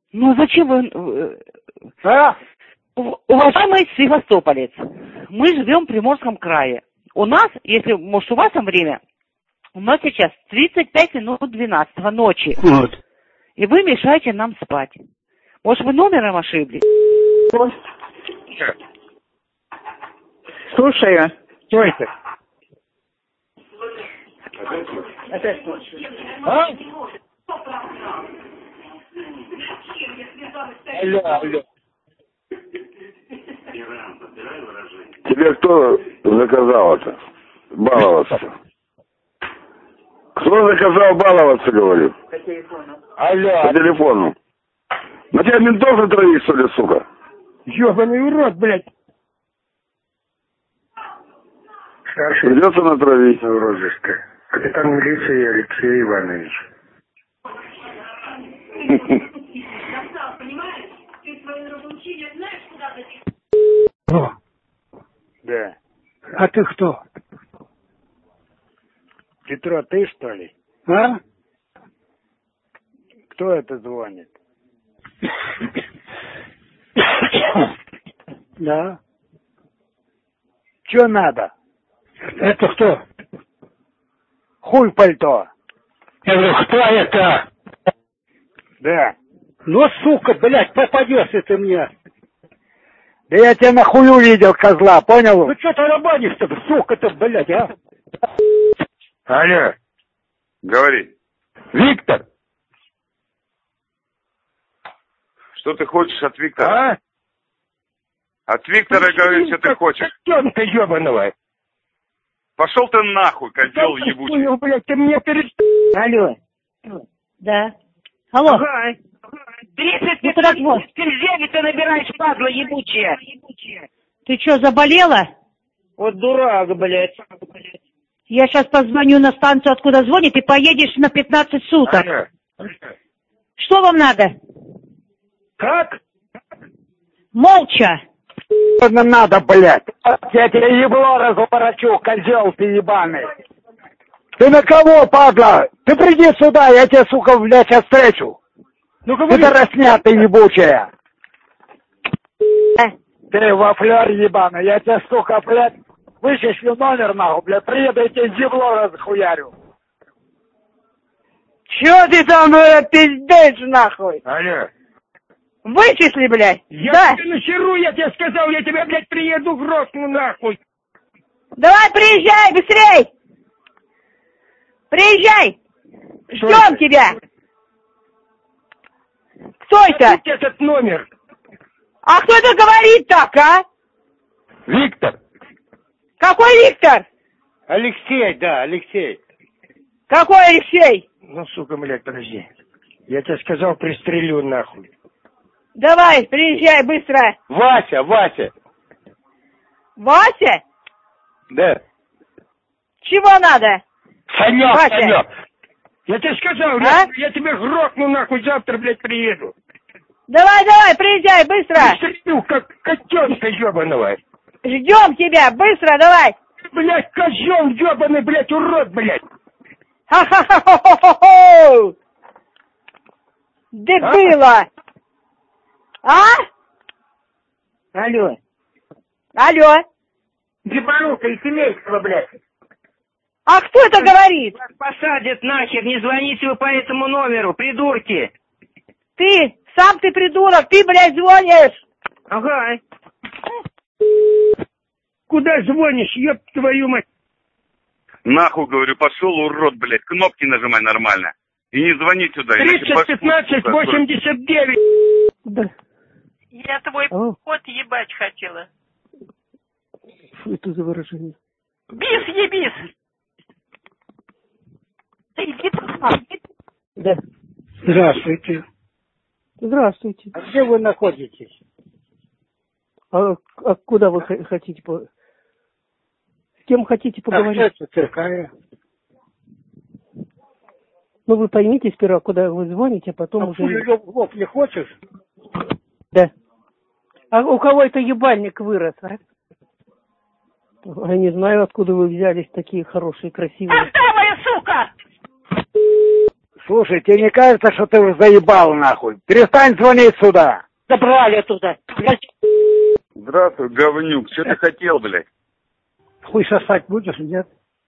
Ну зачем вы... Уважаемый севастополец, мы живем в Приморском крае. У нас, если, может, у вас там время, у нас сейчас 35 минут 12 ночи. Вот. И вы мешаете нам спать. Может, вы номером ошиблись? Слушаю. Что это? Опять ночью. А? Алло. Тебе кто заказал это? Баловаться. Кто заказал баловаться, говорю? По телефону. Алло. По телефону. На тебя ментов натравить, что ли, сука? Ёбаный урод, блядь. Старший. Придется натравить. Розыска. Капитан милиции Алексей Иванович. О. Да. А ты кто? Петро, ты что ли? А? Кто это звонит? Да. Че надо? Это кто? Хуй в пальто. Я говорю, кто это? Да. Ну, сука, блядь, попадешься ты мне. Да я тебя на хую видел, козла, понял? Ну что ты рабанишь-то, сука-то, блядь, а? Алло. Говори. Виктор. Что ты хочешь от Виктора? А? От Виктора говори, что ты хочешь. Котенка ебаного. Пошел ты нахуй, козел ебучий. Хуй, блядь, ты мне Алло. Да. Алло. Ага. 30 Ну, так вот. Где ты набираешь, падла ебучая? Ты что, заболела? Вот дурак, блядь. Я сейчас позвоню на станцию, откуда звонит, и поедешь на 15 суток. Алло. Что вам надо? Как? Молча. Нам надо, блядь. Я тебе ебло разворачу, козел ты ебаный. Ты на кого, падла? Ты приди сюда, я тебе, сука, блядь, сейчас встречу. Ну, Ты росня, ты ебучая. Ты вафляр ебаный, я тебе, сука, блядь, вычислю номер, нахуй, блядь, приеду, я тебе ебло разхуярю. Чё ты там пиздец, нахуй? Алло. Вычисли, блядь. Я Да. тебе нахеру, я тебе сказал, я тебя, блядь, приеду, грохну, нахуй. Давай, приезжай, быстрей. Приезжай. Ждем тебя. Кто это? Откуда этот номер? А кто это говорит так, а? Виктор. Какой Виктор? Алексей, да, Алексей. Какой Алексей? Ну, сука, блядь, подожди. Я тебе сказал, пристрелю, нахуй. Давай, приезжай быстро. Вася. Вася? Да. Чего надо? Санек, Вася. Санек. Я тебе сказал, А? я тебе грохну, нахуй, завтра, блядь, приеду. Давай, приезжай, быстро. Пристрелю, как котенка ебаного. Ждем тебя, быстро, давай. Блядь, козел ебаный, блядь, урод, блядь. Ха-ха-ха-ха-ха-ха! Дебила! А? Алло. Ебанука из семейства, блядь. А кто это говорит? Вас посадят нахер, не звоните вы по этому номеру, придурки. Ты, сам ты придурок, ты, блядь, звонишь. Ага. Куда звонишь, ёб твою мать? Нахуй, говорю, пошел, урод, блядь. Кнопки нажимай нормально. И не звони сюда. 30-15-89. Да. Я твой кот ебать хотела. Что это за выражение? Бис ебис! Ты иди туда. Да. Здравствуйте. Здравствуйте. А где вы находитесь? А куда вы хотите? С кем хотите поговорить? А кто это такая? Ну, вы поймите сперва, куда вы звоните, а потом уже... Лоб не хочешь? Да. А у кого это ебальник вырос, а? Я не знаю, откуда вы взялись такие хорошие, красивые. Отдавая, сука! Слушай, тебе не кажется, что ты уже заебал нахуй? Перестань звонить сюда. Забрали туда. Здравствуй, говнюк. Что ты хотел, блядь? Хуй сосать будешь, нет?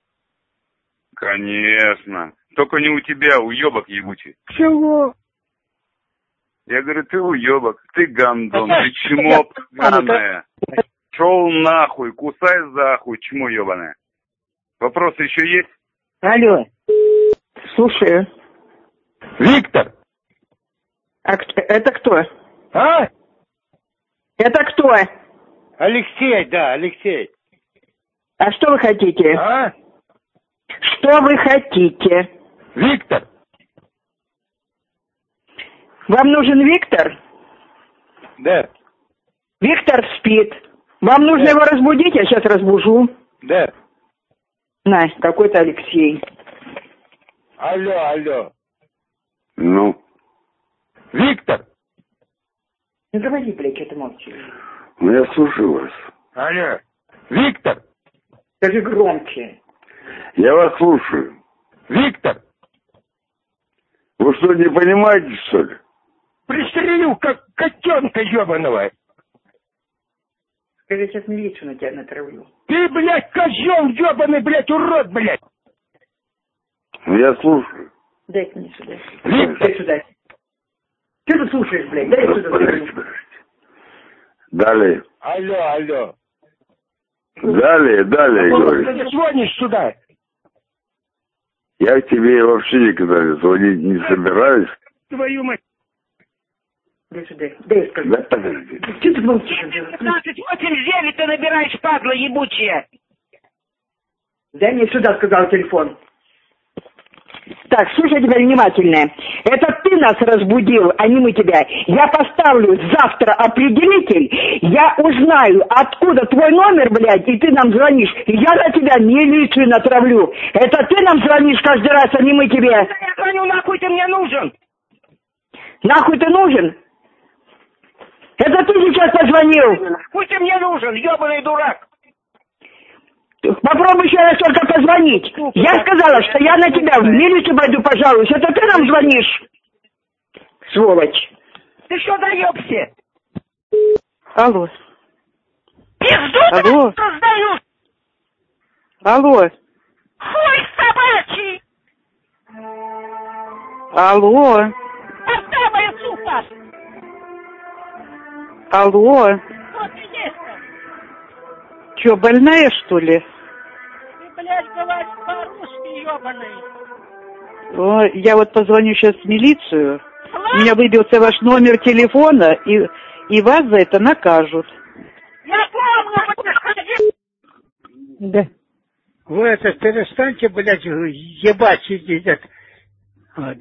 Конечно. Только не у тебя, уебок ебучий. Чего? Я говорю, ты уебок, ты гандон, ты чмо паное. Шел нахуй, кусай за хуй, чмо ебаное. Вопросы еще есть? Алло. Слушаю. Виктор! Это кто? А? Это кто? Алексей, да, Алексей. А что вы хотите? А? Что вы хотите? Виктор! Вам нужен Виктор? Да. Виктор спит. Вам нужно его разбудить? Я сейчас разбужу. Да. На, какой-то Алексей. Алло. Ну? Виктор! Ну говори, блядь, что ты молчишь? Ну я слушаю вас. Алло. Виктор! Скажи громче. Я вас слушаю. Виктор! Вы что, не понимаете, что ли? Пристрелю, как котенка ебаного. Скажи, сейчас милицию на тебя натравлю. Ты, блядь, козел ебаный, блядь, урод, блядь. Ну я слушаю. Дай мне сюда. Виктор! Дай сюда. Что ты слушаешь, блядь? Дай сюда. Подождите. Далее. Алло. Далее, говорю. Ты звонишь сюда. Я к тебе вообще никогда звонить не собираюсь. Твою мать. Дай сюда. Дай скажу. Да подожди. Что ты молчишь? 1589 ты набираешь, падла ебучая. Дай мне сюда, сказал телефон. Так, слушай теперь внимательно. Это ты нас разбудил, а не мы тебя. Я поставлю завтра определитель, я узнаю, откуда твой номер, блядь, и ты нам звонишь. Я на тебя милицию натравлю. Это ты нам звонишь каждый раз, а не мы тебе. Я звоню, нахуй ты мне нужен? Нахуй ты нужен? Это ты сейчас позвонил. Хуй ты мне нужен, ебаный дурак. Попробуй еще раз только позвонить. Я сказала, что я на тебя в милицию пойду пожалуюсь. Это ты нам звонишь? Сволочь. Ты что доебся? Алло. Пизду Алло. ты раздаю. Алло. Хуй собачий. Алло. Поставая, сука. Алло. Что ты есть там? Че, больная, что ли? Ты, блядь, говоришь по-русски, ебаный. О, я вот позвоню сейчас в милицию. У меня выбился ваш номер телефона, и вас за это накажут. Я помню, подходи. Да. Вы это перестаньте, блядь, ебать сидеть. Вот.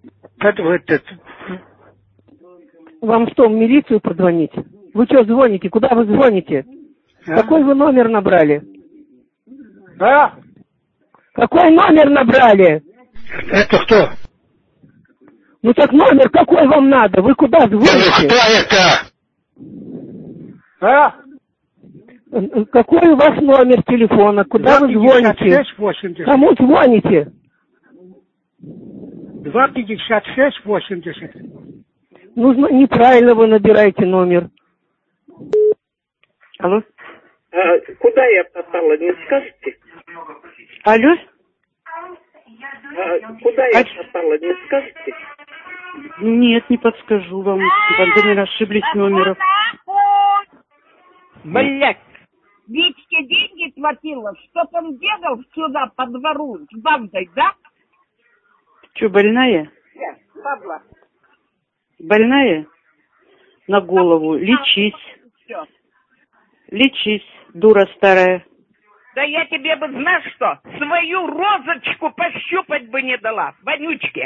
Вам что, в милицию позвонить? Вы что звоните? Куда вы звоните? А? Какой вы номер набрали? А? Какой номер набрали? Это кто? Ну так номер какой вам надо? Вы куда звоните? Кто это? А? Какой у вас номер телефона? Куда вы звоните? 256-80. Кому звоните? 256-80. Ну, неправильно вы набираете номер. Алло. Куда я попала, не скажете? Алло. Куда я попала, не скажете? Нет, не подскажу вам. Вы ошиблись номером. Блядь. Витьке деньги платила, чтоб он бегал сюда по двору с бандой, да? Че, больная? Падла. Больная? На голову. Лечись. Все. Лечись, дура старая. Да я тебе бы, знаешь что, свою розочку пощупать бы не дала, вонючке.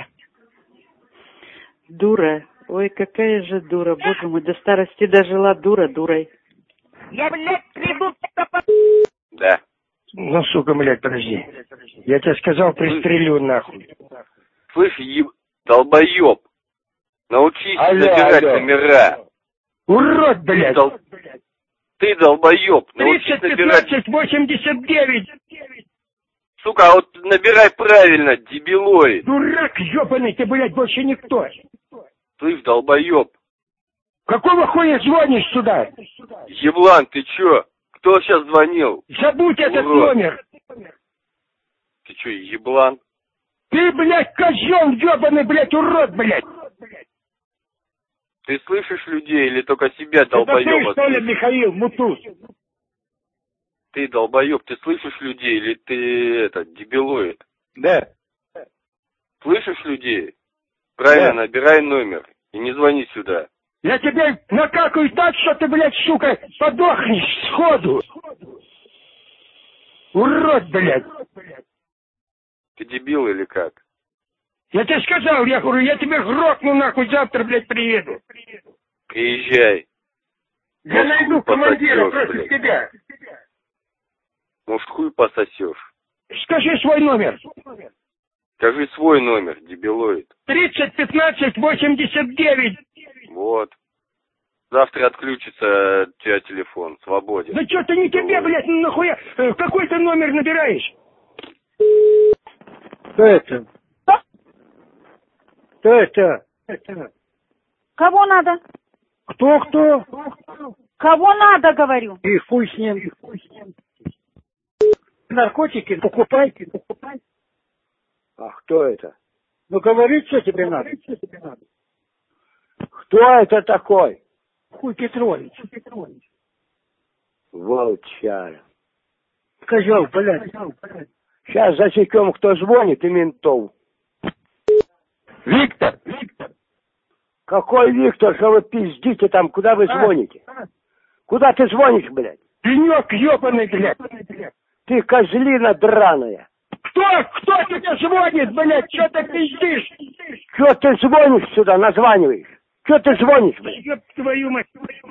Дура. Ой, какая же дура. Боже мой, до старости дожила дура дурой. Я, блядь, приду... Да. Ну, сука, блядь, подожди. Я тебе сказал, пристрелю нахуй. Слышь, долбоеб, научись набирать номера. Урод, блядь. Ты долбоеб, научись 30, набирать... 15, 89. сука, а вот набирай правильно, дебилоид. Дурак ёбаный, ты, блядь, больше никто. Слышь, долбоёб. Какого хуя звонишь сюда? Еблан, ты чё? Кто сейчас звонил? Забудь этот Урод. номер. Ты чё, еблан? Ты, блядь, козёл ёбаный, блядь, урод, блядь. Ты слышишь людей или только себя, долбоёба? Это ты, что ли, Михаил Мутуз? Ты, долбоёб, ты слышишь людей или ты, дебилоид? Да. Слышишь людей? Правильно, Да. набирай номер и не звони сюда. Я тебе накакаю так, что ты, блядь, сука, подохнешь сходу. Урод, блядь. Ты дебил или как? Я тебе сказал, я говорю, я тебе грохну нахуй, завтра, блядь, приеду. Приезжай. Я Может, найду хуй командира пососёшь, против блядь. тебя. Может, хуй пососешь. Скажи свой номер. Скажи свой номер, дебилоид. 30 15 89. Вот. Завтра отключится у тебя телефон. Свободен. Да что ты не тебе, блядь, нахуя какой-то номер набираешь? Кто это? Кто это? Кого надо? Кто? Кого надо, говорю? И хуй с ним. Наркотики покупайте. А кто это? Ну говори, что тебе надо. Кто это такой? Хуй Петрович. Волчара. Козел, блядь. Сейчас засекем, кто звонит, и ментов. Виктор! Какой Виктор, что вы пиздите там, куда вы звоните? Куда ты звонишь, блядь? Пенек ёбаный, блядь. Ты козлина драная. Кто тебе звонит, блядь? Что ты пиздишь? Что ты звонишь сюда, названиваешь? Что ты звонишь, блядь? Ёб твою мать.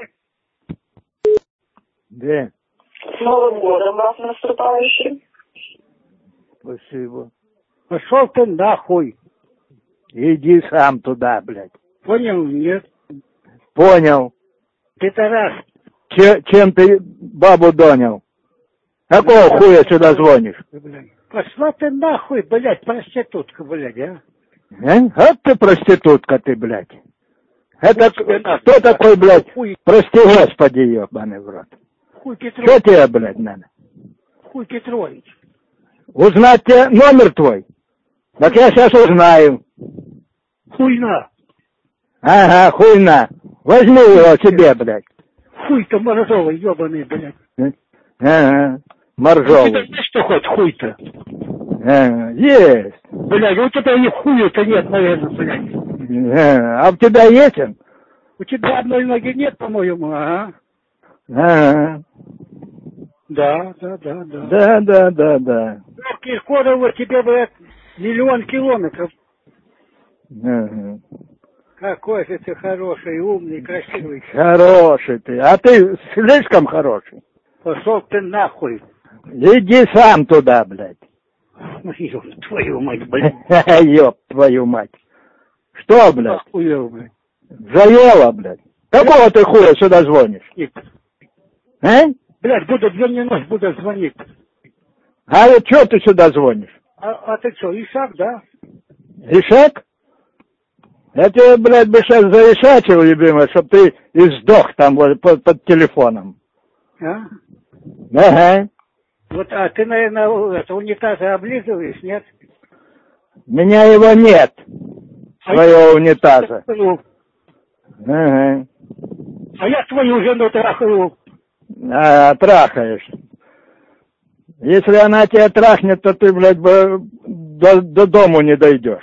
Да. С Новым годом вас наступающим. Спасибо. Пошел ты нахуй. Иди сам туда, блядь. Понял, нет? Понял. Пидорас. Чем ты бабу донял? Какого хуя сюда звонишь? Пошла ты нахуй, блядь, проститутка, блядь, а? Вот ты проститутка ты, блядь. Это кто такой, блядь? Прости, Господи, ебаный в рот. Хуй Петрович. Что тебе, блядь, надо? Хуй Петрович. Узнать тебе номер твой? Так я сейчас узнаю. Хуйна. Ага, хуйна. Возьми его себе, блядь. Хуй-то моржовый, ебаный, блядь. Ага, моржовый. У тебя есть что хоть хуй-то? Ага, есть. Блядь, у тебя и хуя-то нет, наверное, блядь. Ага, а у тебя есть он? У тебя одной ноги нет, по-моему, ага. Ага. Да. Ну, Киркорова тебе, блядь, 1 000 000 километров. Ага. Какой же ты хороший, умный, красивый. Хороший ты. А ты слишком хороший. Пошел ты нахуй. Иди сам туда, блядь. Ёб твою мать, блядь. Ёб твою мать. Что, блядь? Охуел, блядь. Заело, блядь. Какого ты хуя сюда звонишь? А? Блядь, буду день и ночь буду звонить. А вот что ты сюда звонишь? А ты что, Ишак, да? Ишак? Я тебе, блядь, бы сейчас заишачил, любимый, чтоб ты и сдох там вот, под телефоном. А? Ага. Вот, а ты, наверное, унитазы облизываешь, нет? У меня его нет, своего унитаза. Ага. А я твою жену трахаю. Трахаешь. Если она тебя трахнет, то ты, блядь, до дому не дойдешь.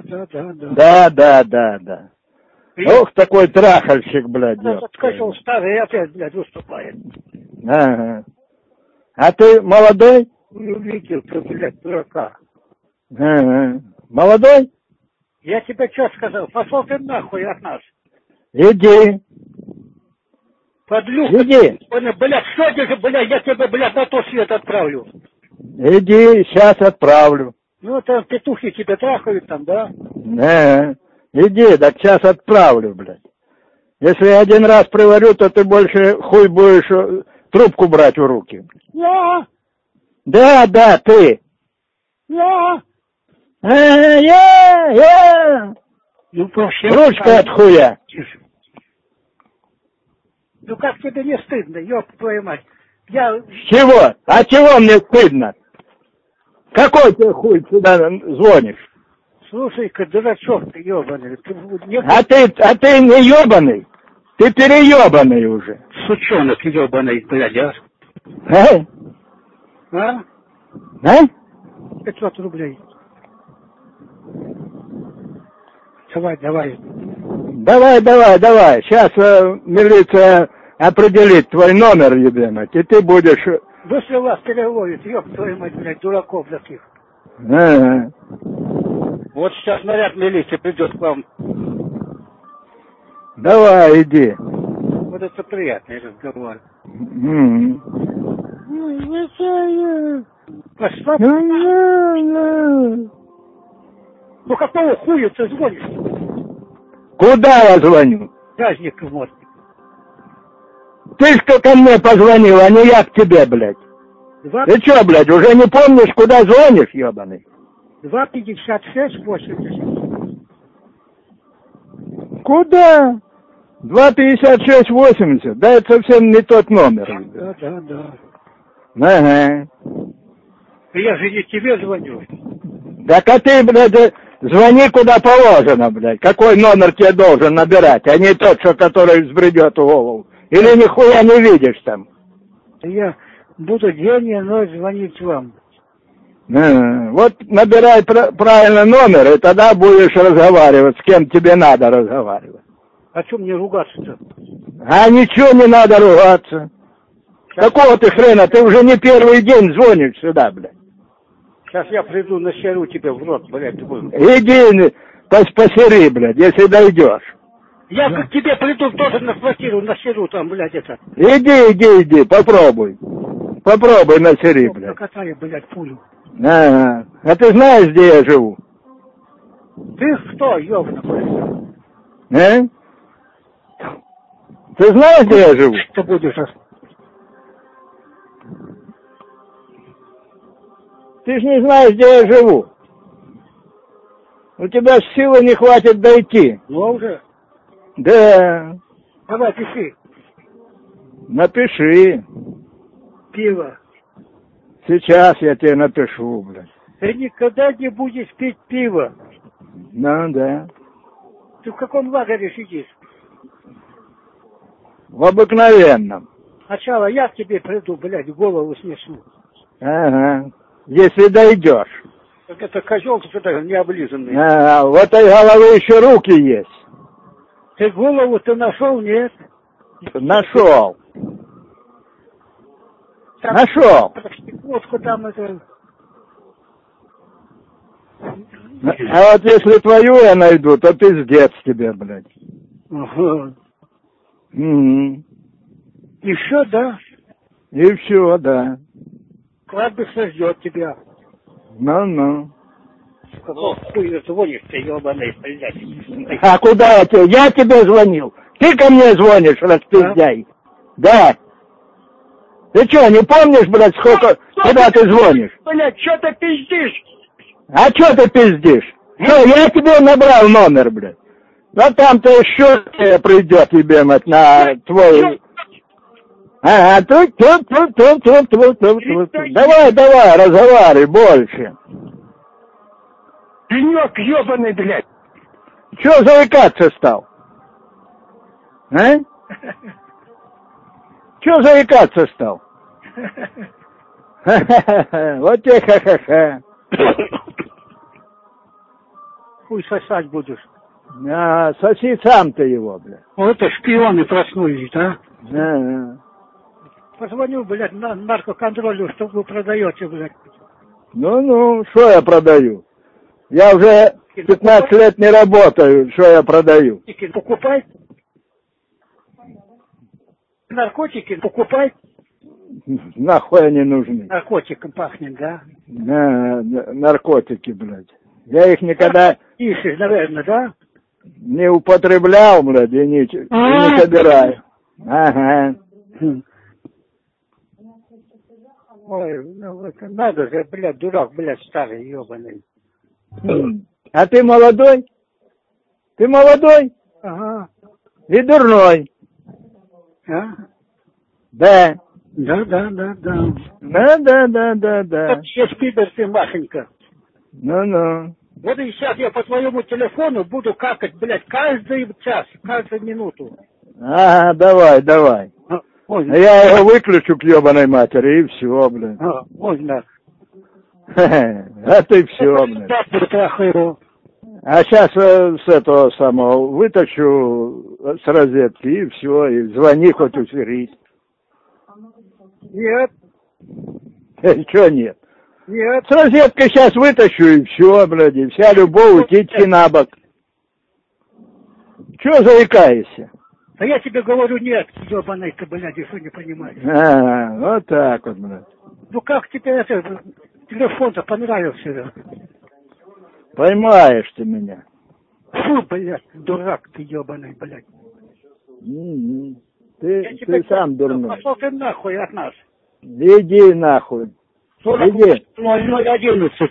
Да. Ох, такой трахальщик, блядь. Скачал старый и опять, блядь, выступает. Ага. А ты молодой? Не увидел ты, блядь, дурака. Ага. Молодой? Я тебе что сказал? Пошел ты нахуй от нас. Иди. Подлюка. Иди. Блядь, что ты же, блядь, я тебя, блядь, на тот свет отправлю. Иди, сейчас отправлю. Ну, там петухи тебя трахают там, да? Иди, так сейчас отправлю, блядь. Если я 1 раз приварю, то ты больше хуй будешь трубку брать в руки. Я? Да, ты. Я. Я. Ну, вообще. Ручка от хуя. Ну, как тебе не стыдно, ёб твою мать? Я... Чего? А чего мне стыдно? Какой ты хуй сюда звонишь? Слушай-ка, дурачок ты ёбаный. А ты не ёбаный? Ты переёбаный уже. Сучонок ёбаный, блядь, а? А? 500 рублей. Давай. Давай. Сейчас милиция определит твой номер, ебаный, и ты будешь... Быстро вас переловит, ёб твою мать, блядь, дураков таких. Ага. Вот сейчас наряд милиции придет к вам. Давай, иди. Вот это приятный разговор. Пошла. Ну какого хуя ты звонишь? Куда я звоню? Праздник вот. Ты что ко мне позвонил, а не я к тебе, блядь. Ты что, блядь, уже не помнишь, куда звонишь, ебаный? 256-80. Куда? 256-80. Да, это совсем не тот номер. Да. Ага. Я же не тебе звоню. Так а ты, блядь, звони куда положено, блядь. Какой номер тебе должен набирать, а не тот, что который взбредет в голову. Или нихуя не видишь там? Я буду день и ночь звонить вам. Вот набирай правильно номер, и тогда будешь разговаривать, с кем тебе надо разговаривать. А что мне ругаться-то? А ничего не надо ругаться. Какого ты хрена? Ты уже не первый день звонишь сюда, блядь. Сейчас я приду, насеру тебе в рот, блядь. Иди посери, блядь, если дойдешь. Я к тебе приду тоже на квартиру, насеру там, блядь, это. Иди, попробуй. Попробуй насери, блядь. Накатали, блядь, пулю. А ты знаешь, где я живу? Ты кто, ёбана, блядь? Ты знаешь, где я живу? Что будешь? Ты ж не знаешь, где я живу. У тебя силы не хватит дойти. Ну, уже? Да. Давай, пиши. Напиши. Пиво. Сейчас я тебе напишу, блядь. Ты никогда не будешь пить пиво. Ну, да. Ты в каком лагере сидишь? В обыкновенном. Сначала я к тебе приду, блядь, голову снесу. Ага. Если дойдешь. Так это козел что-то не облизанный. А, в этой головы еще руки есть. Ты голову-то нашел, нет? Нашел. Там, нашел. Водку там это... А вот если твою я найду, то пиздец тебе, блядь. Ага. Угу. И все, да? И все, да. Кладбище ждет тебя. Ну. Какого хуя звонишь ты, ебаный, блядь? А куда я тебе? Я тебе звонил. Ты ко мне звонишь, распиздяй. Да. Ты что, не помнишь, блядь, сколько, куда ты звонишь? Блядь, что ты пиздишь? А что ты пиздишь? Что, я тебе набрал номер, блядь. Ну там-то еще придет тебе, мать, на твой... Тут. Давай, разговаривай больше. Пенек ебаный, блядь. Че заикаться стал? А? Че заикаться стал? Вот тебе ха-ха-ха. Хуй сосать будешь. А, соси сам ты его, блядь. Вот это шпионы проснулись, а? Да. Позвоню, блядь, на наркоконтролю, что вы продаете, блядь. Ну, что я продаю? Я уже 15 лет не работаю, что я продаю? Покупай. Наркотики покупай. Нахуй они нужны? Наркотиком пахнет, да? Наркотики, блядь. Я их никогда... Ищешь, наверное, да? Не употреблял, блядь, и не собираю. Ага. Ой, ну это надо же, блядь, дурак, блядь, старый, ебаный. А ты молодой? Ты молодой? Ага. И дурной. А? Да. Да. Да. Есть пидор ты, Машенька. Ну. Вот и сейчас я по твоему телефону буду какать, блядь, каждый час, каждую минуту. Ага, давай. Ой, Я его выключу к ебаной матери, и все, блядь. Ой, да. А ты все, блядь. Трахаю. А сейчас с этого самого вытащу с розетки, и все, и звони хоть усерить. Нет. Чего нет? Нет. С розеткой сейчас вытащу, и все, блядь, и вся любовь идти на бок. Чего заикаешься? А я тебе говорю, нет, ебаный ты, блядь, что не понимаешь. Вот так вот, блядь. Ну как тебе это, телефон-то понравился, да? Поймаешь ты меня. Фу, блядь, дурак ты, ебаный, блядь. Ты сам дурной. Пошел ты нахуй от нас. Иди нахуй. Иди. 0,11.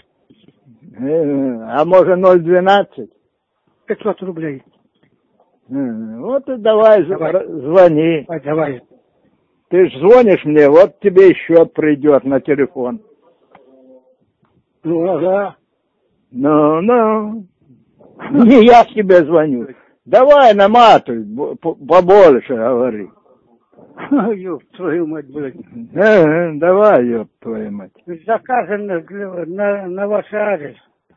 А может 0,12? 500 рублей. Вот и давай. Звони. Давай. Ты ж звонишь мне, вот тебе и счет придет на телефон. Ну, ага. Ну. Не я тебе звоню. Давай наматывай, побольше говори. Ёб твою мать, блядь. Давай, ёб твою мать. Заказано на ваш адрес.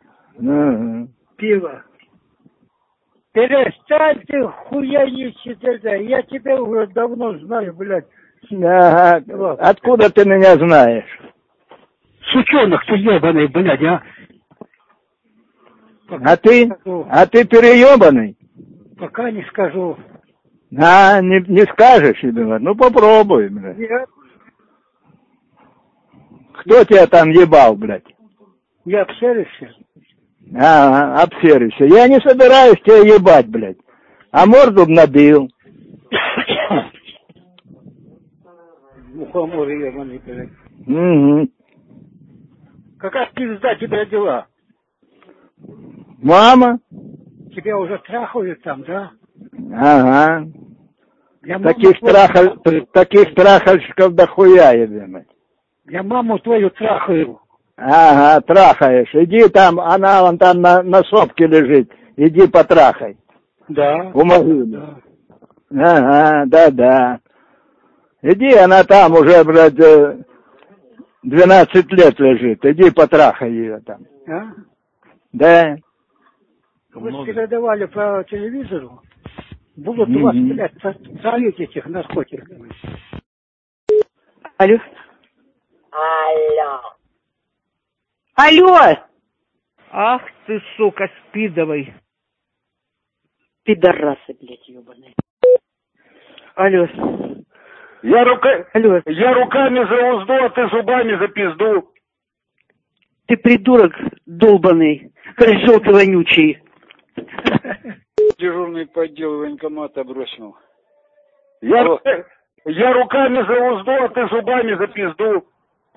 Пиво. Перестань ты хуяничать это. Я тебя уже давно знаю, блядь. Ага. Откуда ты меня знаешь? Сучонок ты ебаный, блядь, а? А ты переебанный? Пока не скажу. Не скажешь, ребят? Ну попробуй, блядь. Нет. Кто тебя там ебал, блядь? Я обсервисся. Обсервисся. Я не собираюсь тебя ебать, блядь. А морду б набил. Мухоморы ебаный, блядь. Угу. Какая пизда тебя родила? Мама? Тебя уже трахают там, да? Ага. Таких трахальщиков дохуя, ебать. Я маму твою трахаю. Ага, трахаешь. Иди там, она вон там на сопке лежит. Иди потрахай. Да. У могилы. Да. Ага, да. Иди, она там уже, блядь, 12 лет лежит. Иди потрахай ее там. А? Да. Вы передавали по телевизору. Будут у вас, блядь, травить этих наркотиков. Алло. Алло. Ах ты, сука, спидовый. Пидорасы, блядь, ебаные. Алло. Я руками за узду, а ты зубами за пизду. Ты придурок долбаный, козел ты вонючий. Дежурный по отделу военкомата бросил. Я руками за узду, а ты зубами за пизду.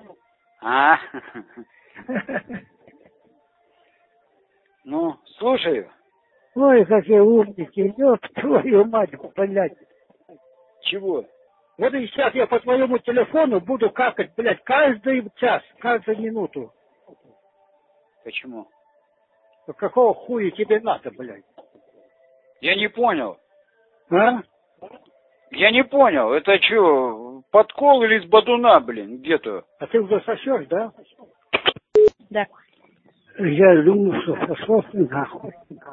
Ну, слушаю. Ой, какие умники, ёб твою мать, блядь. Чего? Вот и сейчас я по твоему телефону буду какать, блядь, каждый час, каждую минуту. Почему? Какого хуя тебе надо, блядь? Я не понял. А? Я не понял. Это что, подкол или с бадуна, блин, где-то? А ты уже сосешь, да? Да. Я думаю, что пошел ты нахуй.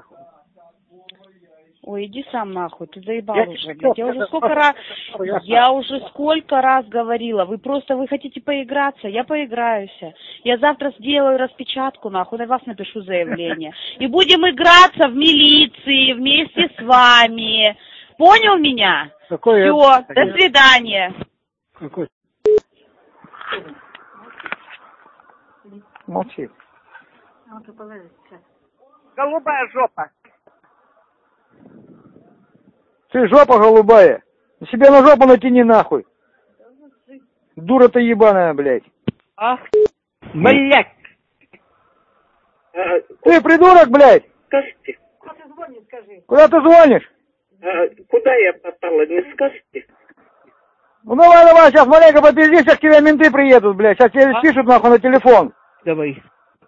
Ой, иди сам нахуй, ты заебал уже, блядь. Я уже сколько раз говорила, вы хотите поиграться, я поиграюсь. Я завтра сделаю распечатку, нахуй, на вас напишу заявление. И будем играться в милиции вместе с вами. Понял меня? Все, до свидания. Какой? Молчи. Голубая жопа. Ты жопа голубая. Себе на жопу натяни нахуй. Дура ты ебаная, блядь. Ах, блядь. Ты придурок, блядь! Скажите. Куда ты звонишь? Куда я попала, не скажете? Ну давай, сейчас маленько попизди, сейчас к тебе менты приедут, блядь. Сейчас тебе пишут нахуй на телефон. Давай.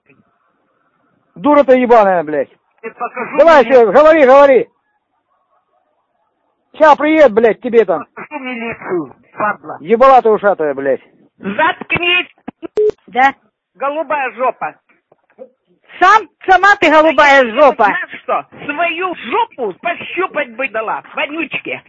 Дура ты ебаная, блядь. Давай, все, говори. Сейчас приедет, блядь, тебе там. Ебала ты ушатая, блядь. Заткнись! Да. Голубая жопа. Сама ты голубая жопа. Знаешь что? Свою жопу пощупать бы дала. Вонючки.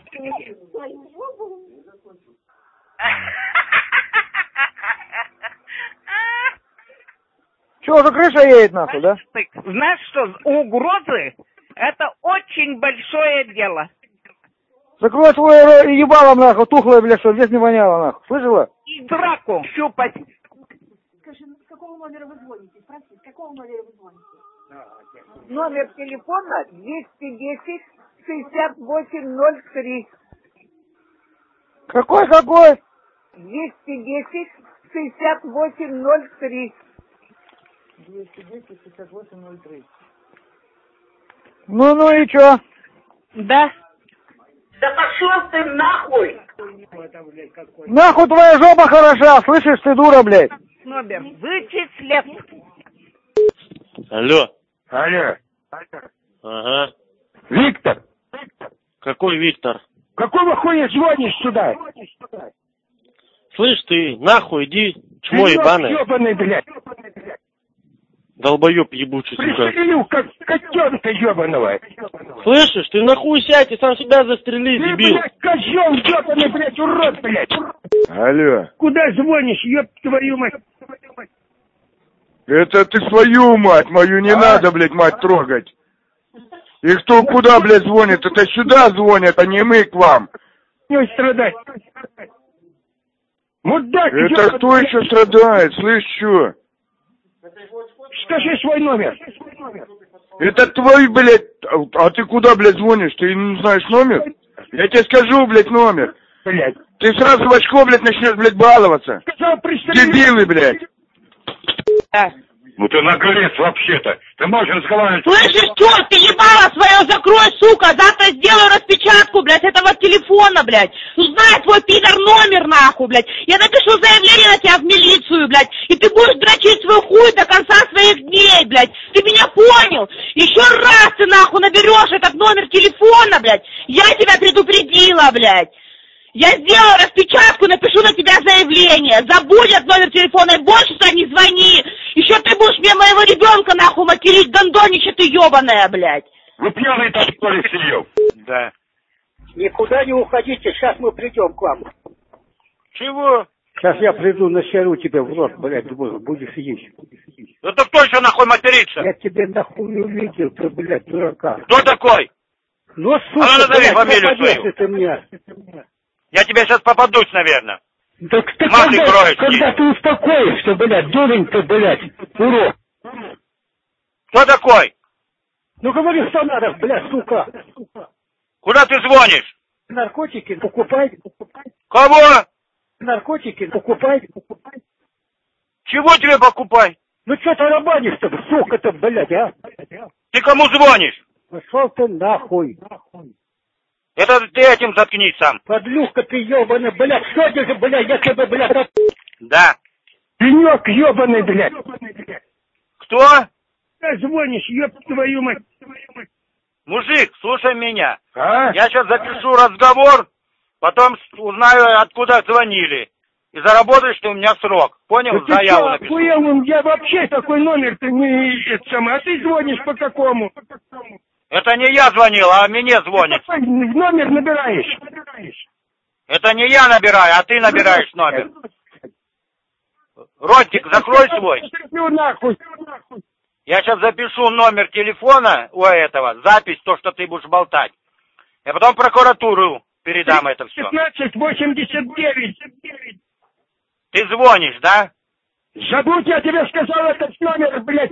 Че, уже крыша едет нахуй, да? Знаешь что? Угрозы — это очень большое дело. Закрой свое ебало нахуй, тухлое, блядь, что здесь не воняло нахуй. Слышала? И драку щупать. Скажи, с какого номера вы звоните? Спроси, с какого номера вы звоните? Номер телефона 210-6803. Какой? 210-6803. 210-6803. Ну и чё? Да. Да пошел ты нахуй! Нахуй твоя жопа хороша, слышишь, ты дура, блядь. Номер вычислят. Алло. Алло. Ага. Виктор. Какой Виктор? Какого хуя звонишь сюда? Слышь ты, нахуй иди, чмо ебаное. Ёбаный, блядь. Долбоёб ебучий, сука. Пристрелю, как котенка ёбаного. Слышишь, ты нахуй сядь и сам себя застрели, ты, дебил. Блядь, козёл ёбаный, блядь, урод, блядь. Алло. Куда звонишь, ёб твою мать? Это ты свою мать, мою не надо, блядь, мать трогать. И кто куда, блядь, звонит? Это сюда звонят, а не мы к вам. Не страдать. Мудак, это ёбаный. кто еще страдает, слышь, что? Скажи свой номер. Это твой, блядь, а ты куда, блядь, звонишь? Ты не знаешь номер? Я тебе скажу, блядь, номер. Блядь. Ты сразу в очко, блядь, начнешь, блядь, баловаться. Дебилы, блядь. Ну ты наглец вообще-то. Ты можешь разговаривать... Слышишь, что? Ты ебало свое закрой, сука! Завтра сделаю распечатку, блядь, этого телефона, блядь. Узнай твой пидор номер, нахуй, блядь. Я напишу заявление на тебя в милицию, блядь. И ты будешь дрочить свой хуй до конца своих дней, блядь. Ты меня понял? Еще раз ты, нахуй, наберешь этот номер телефона, блядь. Я тебя предупредила, блядь. Я сделаю распечатку, напишу на тебя заявление. Забудь от номер телефона и больше сюда не звони. Еще ты будешь мне моего ребенка нахуй материть, гондонище ты ебаная, блядь. Вы пьяный там, что ли, сидел? Да. Никуда не уходите, сейчас мы придем к вам. Чего? Сейчас я приду, насеру тебе в рот, блядь, будешь есть. Это кто еще нахуй матерится? Я тебе нахуй увидел, ты, блядь, дурака. Кто такой? Ну, сука, а ну, назови блядь, фамилию свою. ты мне. Я тебе сейчас попадусь, наверное. Так ты когда ты успокоишься, блядь, дурень ты, блядь, урод. Кто такой? Ну говори, что надо, блядь, сука. Куда ты звонишь? Наркотики покупай. Кого? Наркотики покупай. Чего тебе покупай? Ну что ты рабанишь-то, сука-то, блядь, а? Ты кому звонишь? Пошел ты нахуй. Это ты этим заткнись сам. Подлюка ты ебаный, блядь, что ты же, блядь, я тебе, блядь... Да. Пенек ебаный, блядь. Кто? Ты звонишь, еб твою мать. Мужик, слушай меня. А? Я сейчас запишу разговор, потом узнаю, откуда звонили. И заработаешь ты у меня срок. Понял? Да заяву ты напишу. охуел, я вообще такой номер-то не... А ты звонишь по какому? Это не я звонил, а мне звонит. В номер набираешь. Это не я набираю, а ты набираешь номер. Ротик, закрой свой. Я сейчас запишу номер телефона у этого, запись, то, что ты будешь болтать. И потом в прокуратуру передам это все. 1589. Ты звонишь, да? Забудь, я тебе сказал этот номер, блядь.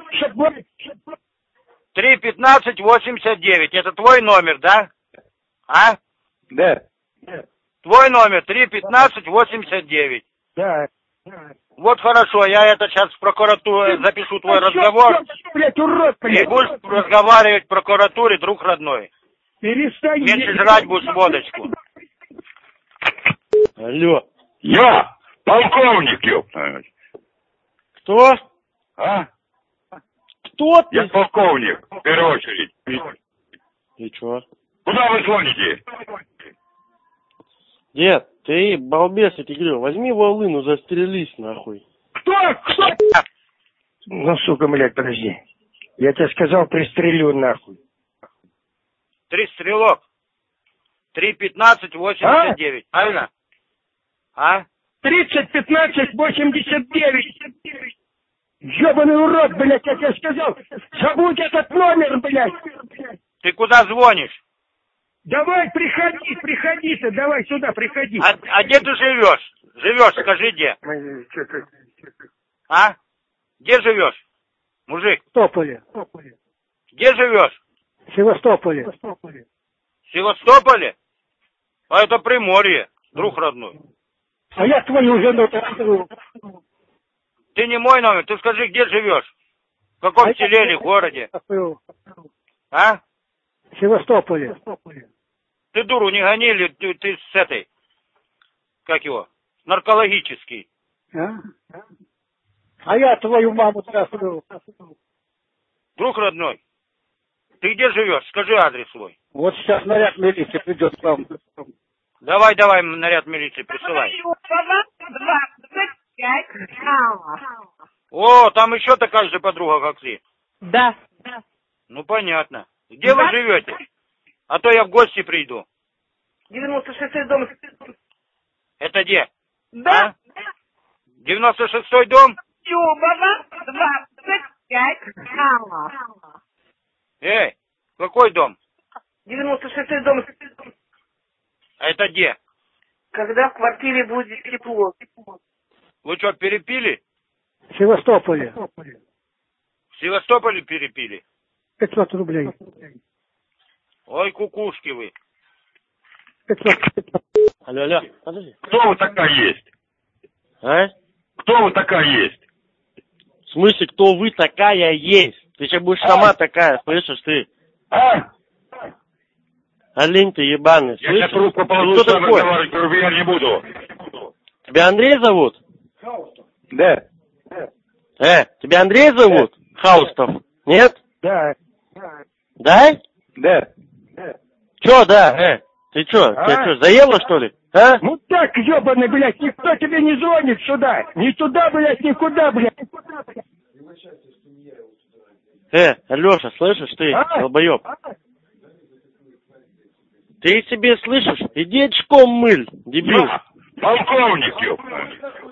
315-89. Это твой номер, да? А? Да. Твой номер 315-89. Да. Вот хорошо, я это сейчас в прокуратуру запишу твой разговор. Блядь, урод, блядь. И будешь разговаривать в прокуратуре, друг родной. Перестань. Меньше жрать будешь водочку. Алло. Я полковник, ёпта. Кто? А? Кто ты? Я полковник, в первую очередь. И чё? Куда вы звоните? Дед, ты балбес, я тебе говорю, возьми волыну, застрелись нахуй. Кто? Ну, сука, блядь, подожди. Я тебе сказал, пристрелю нахуй. 3 стрелок. 3-15-89. Правильно? А? 30-15-89. Ёбаный урод, блядь, я тебе сказал. Забудь этот номер, блядь. Ты куда звонишь? Давай, приходи ты, давай сюда, приходи. А где ты живешь? Живешь, скажи, где? А? Где живешь? Мужик. Севастополе. Где живешь? Севастополе. В Севастополе? А это Приморье, друг родной. А я твою жену. Ты не мой номер, ты скажи, где живешь? В каком селе или городе? А? В Севастополе. Ты дуру не гони, или ты с этой, как его, наркологический. А я твою маму спрашиваю. Друг родной, ты где живешь? Скажи адрес свой. Вот сейчас наряд милиции придет к вам. Давай, наряд милиции присылай. О, там еще такая же подруга, как ты. Да. Ну, понятно. Где вы живете? А то я в гости приду. 96-й дом. Это где? Да. 96-й дом? Чубова, 25. Эй, какой дом? 96-й дом. А это где? Когда в квартире будет тепло. Вы что, перепили? В Севастополе. В Севастополе перепили? 500 рублей. Ой, кукушки вы. 500. Алло, подожди. Кто вы такая есть? А? Кто вы такая есть? В смысле, кто вы такая есть? Ты сейчас будешь сама такая, слышишь ты? А? Олень ты ебаный, Я слышишь? сейчас руку Ты положу, кто сам такой? разговаривать, я не буду. Тебя Андрей зовут? Да. Тебя Андрей зовут? Хаустов? Нет? Да. Да? Да. Чё, да? Ты чё? Тебя чё, заело, что ли? А? Ну так, ёбаный, блядь, никто тебе не звонит сюда. Ни туда, блядь, никуда, блядь. Алёша, слышишь ты, долбоёб? Ты себе слышишь? Иди очком мыль, дебил. Полковник, ёпта.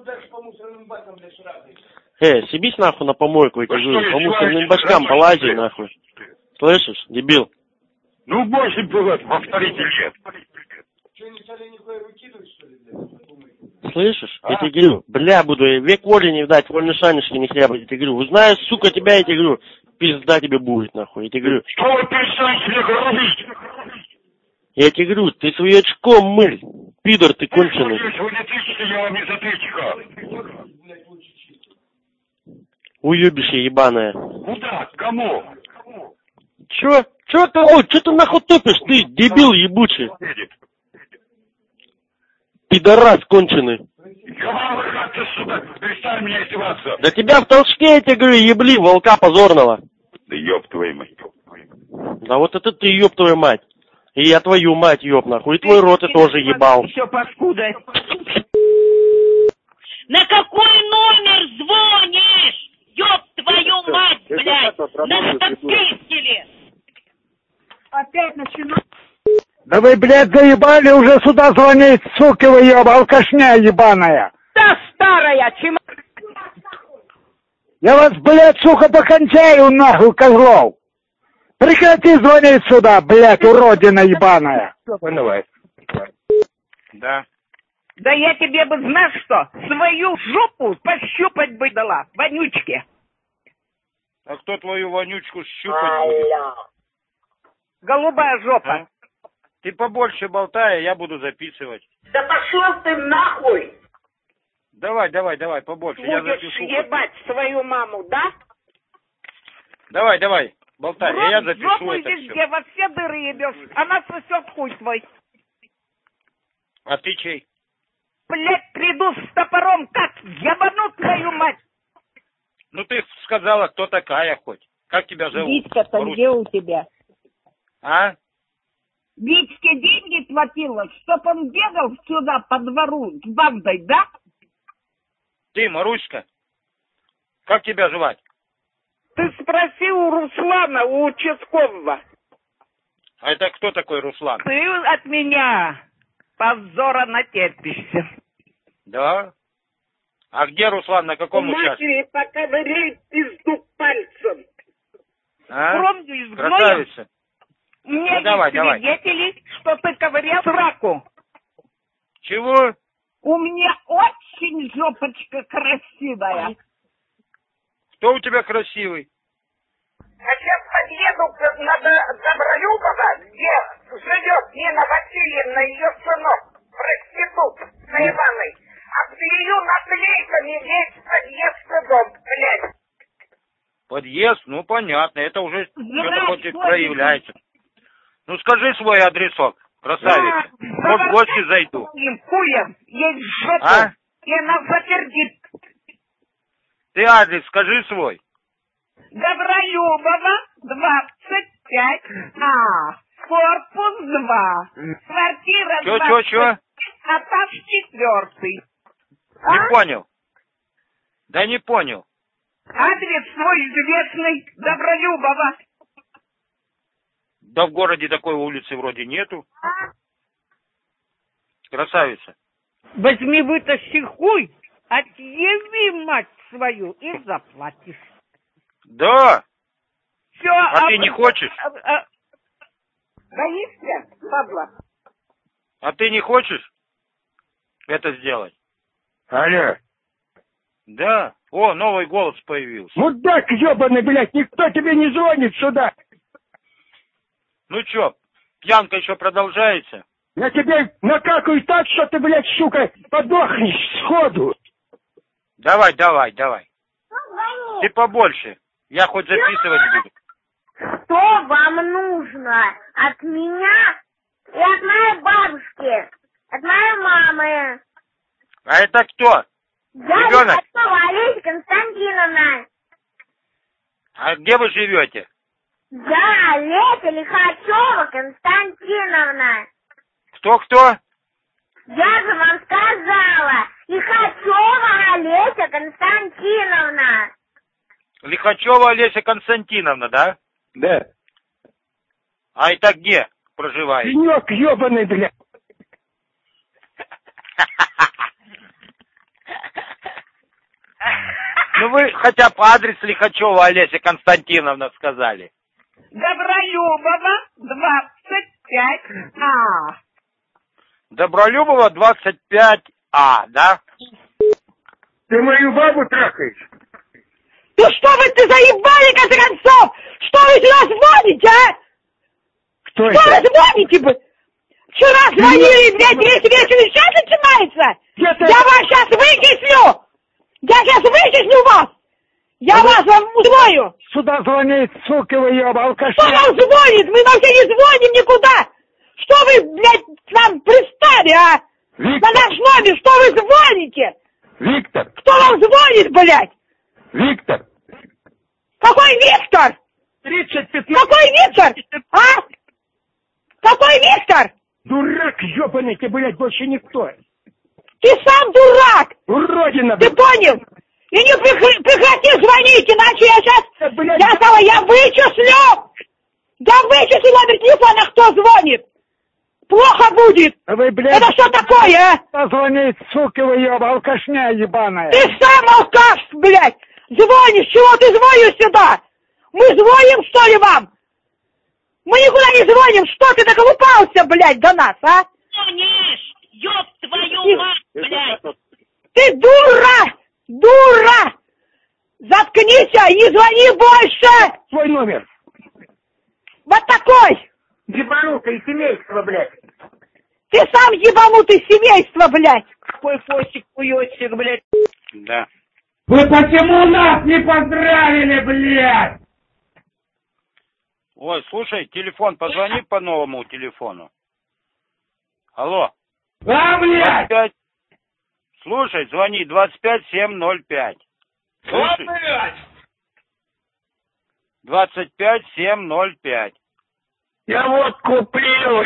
Съебись нахуй на помойку, я тебе говорю, по мусорным башкам работаете? полази нахуй. Слышишь, дебил? Ну, больше было, повторите лет. Слышишь? Я тебе говорю, бля, буду я век воли не видать, вольно шанишки не хлебать. Я тебе говорю, узнаешь, сука, тебя, я тебе говорю, пизда тебе будет, нахуй. Я тебе говорю. Что вы перестанете мне говорить? Я тебе говорю, ты своё очком мыль, пидор ты конченый. Вы не тычете, я вам не затычка. Уёбище ебаное. Куда? Кому? Чё? Чё ты нахуй тупишь, ты, дебил ебучий? Пидорас конченый. Ты, сука, перестань меня издеваться. Да тебя в толчке, я тебе говорю, ебли, волка позорного. Да ёб твою мать. Да вот это ты, ёб твою мать. И я твою мать, ёб нахуй, и твой рот я тоже ебал. Все паскуда. На какой номер звонишь? Ёб твою мать, блядь! На пикселе! Опять начинаю. Да вы, блядь, заебали уже сюда звонить, суки вы ёба, алкашня ебаная. Да старая, чем... Я вас, блядь, сука, покончаю нахуй, козлов. Прекрати звонить сюда, блядь, уродина ебаная. Давай. Да. Да я тебе бы, знаешь что, свою жопу пощупать бы дала, вонючке. А кто твою вонючку щупать будет? Голубая жопа. А? Ты побольше болтай, а я буду записывать. Да пошел ты нахуй! Давай, побольше. Я Будешь запишу. ебать свою маму, да? Давай, болтай, В рот, я запишу жопу это везде, все. во все дыры ебешь. Она сосет хуй твой. А ты чей? Блядь, приду с топором, как ебану твою мать. Ну ты сказала, кто такая хоть. Как тебя зовут? Витька-то где у тебя? А? Витьке деньги платила, чтоб он бегал сюда по двору с бандой, да? Ты, Маруська, как тебя звать? Ты спроси у Руслана, у участкового. А это кто такой Руслан? Ты от меня позора натерпишься. Да? А где Руслан, на каком участке? Матери поковыряй пизду пальцем. А? Кровью изгноем. Красавица. У меня Ну, есть свидетели, что ты ковырял сраку. Чего? У меня очень жопочка красивая. Кто у тебя красивый? А сейчас подъеду на Добролюбова, где живет Нина Васильевна, ее сынок, проститут наебаный. Обклею наклейками весь подъезд и дом, блядь. Подъезд? Ну, понятно, это уже что-то хоть и проявляется. Ну, скажи свой адресок, красавица. Может, в гости зайду. Хуем, есть жопу, А? и она запердит. Ты адрес скажи свой. Добролюбова, 25А, корпус 2, квартира 20, Чё? этаж 4. Не понял. Да не понял. Адрес свой известный, Добролюбова. Да в городе такой улицы вроде нету. Красавица. Возьми, вытащи хуй, отъеби мать свою и заплатишь. Да. Все, А ты не хочешь? Боишься, падла? А ты не хочешь это сделать? Алло. Да. О, новый голос появился. Мудак ебаный, блядь, никто тебе не звонит сюда. Ну чё, пьянка еще продолжается? Я тебе накакаю так, что ты, блядь, сука, подохнешь сходу. Давай. Ты побольше. Я хоть записывать буду. Что вам нужно от меня и от моей бабушки, от моей мамы? А это кто? Я Ребенок? Лихачева Олеся Константиновна. А где вы живете? Я Олеся Лихачева Константиновна. Кто? Я же вам сказала. Лихачева Олеся Константиновна. Лихачева Олеся Константиновна, да? Да. А это где проживаете? Пенек ебаный, блядь. Ну вы хотя бы адрес Лихачева Олеся Константиновна сказали. Добролюбова, 25А. Добролюбова, 25А, да? Ты мою бабу трахаешь? Ну что вы заебали, в конце концов? Что вы сюда звоните, а? Кто Что это? вы звоните, блядь? Вчера звонили, блядь, весь вечер сейчас начинается? Я вас сейчас вычислю! Я сейчас вычислю вас! Я вас узнаю! Сюда звонит, сука вы еба, алкаши. Кто вам звонит? Мы вообще не звоним никуда! Что вы, блядь, к нам пристали, а? Виктор. На наш номер, что вы звоните? Виктор. Кто вам звонит, блядь? Виктор. Какой Виктор? 30-15. Какой Виктор? А? Какой Виктор? Дурак ебаный, ты, блядь, больше никто. Ты сам дурак! Уродина, ты понял? И не прекрати звонить, иначе я сейчас... Я вычислю! Я вычислю номер телефона, кто звонит! Плохо будет! Вы, блядь, это что такое, а? Позвонит, сука вы еба, алкашня ебаная. Ты сам алкаш, блядь! Звонишь, чего ты звонишь сюда? Мы звоним, что ли, вам? Мы никуда не звоним, что ты доколупался, блядь, до нас, а? Звонишь, ёб твою мать, блядь! Ты дура! Заткнись и не звони больше! Свой номер. Вот такой! Ебанутое семейство, блядь. Ты сам ебанутый семейство, блядь! такой фостик-хуёстик, блядь. Да. Вы почему нас не поздравили, блядь? Ой, слушай, телефон, позвони по новому телефону. Алло. Да, блядь! 25... Слушай, звони 25705. Да, блядь! 25705. Я водку пью.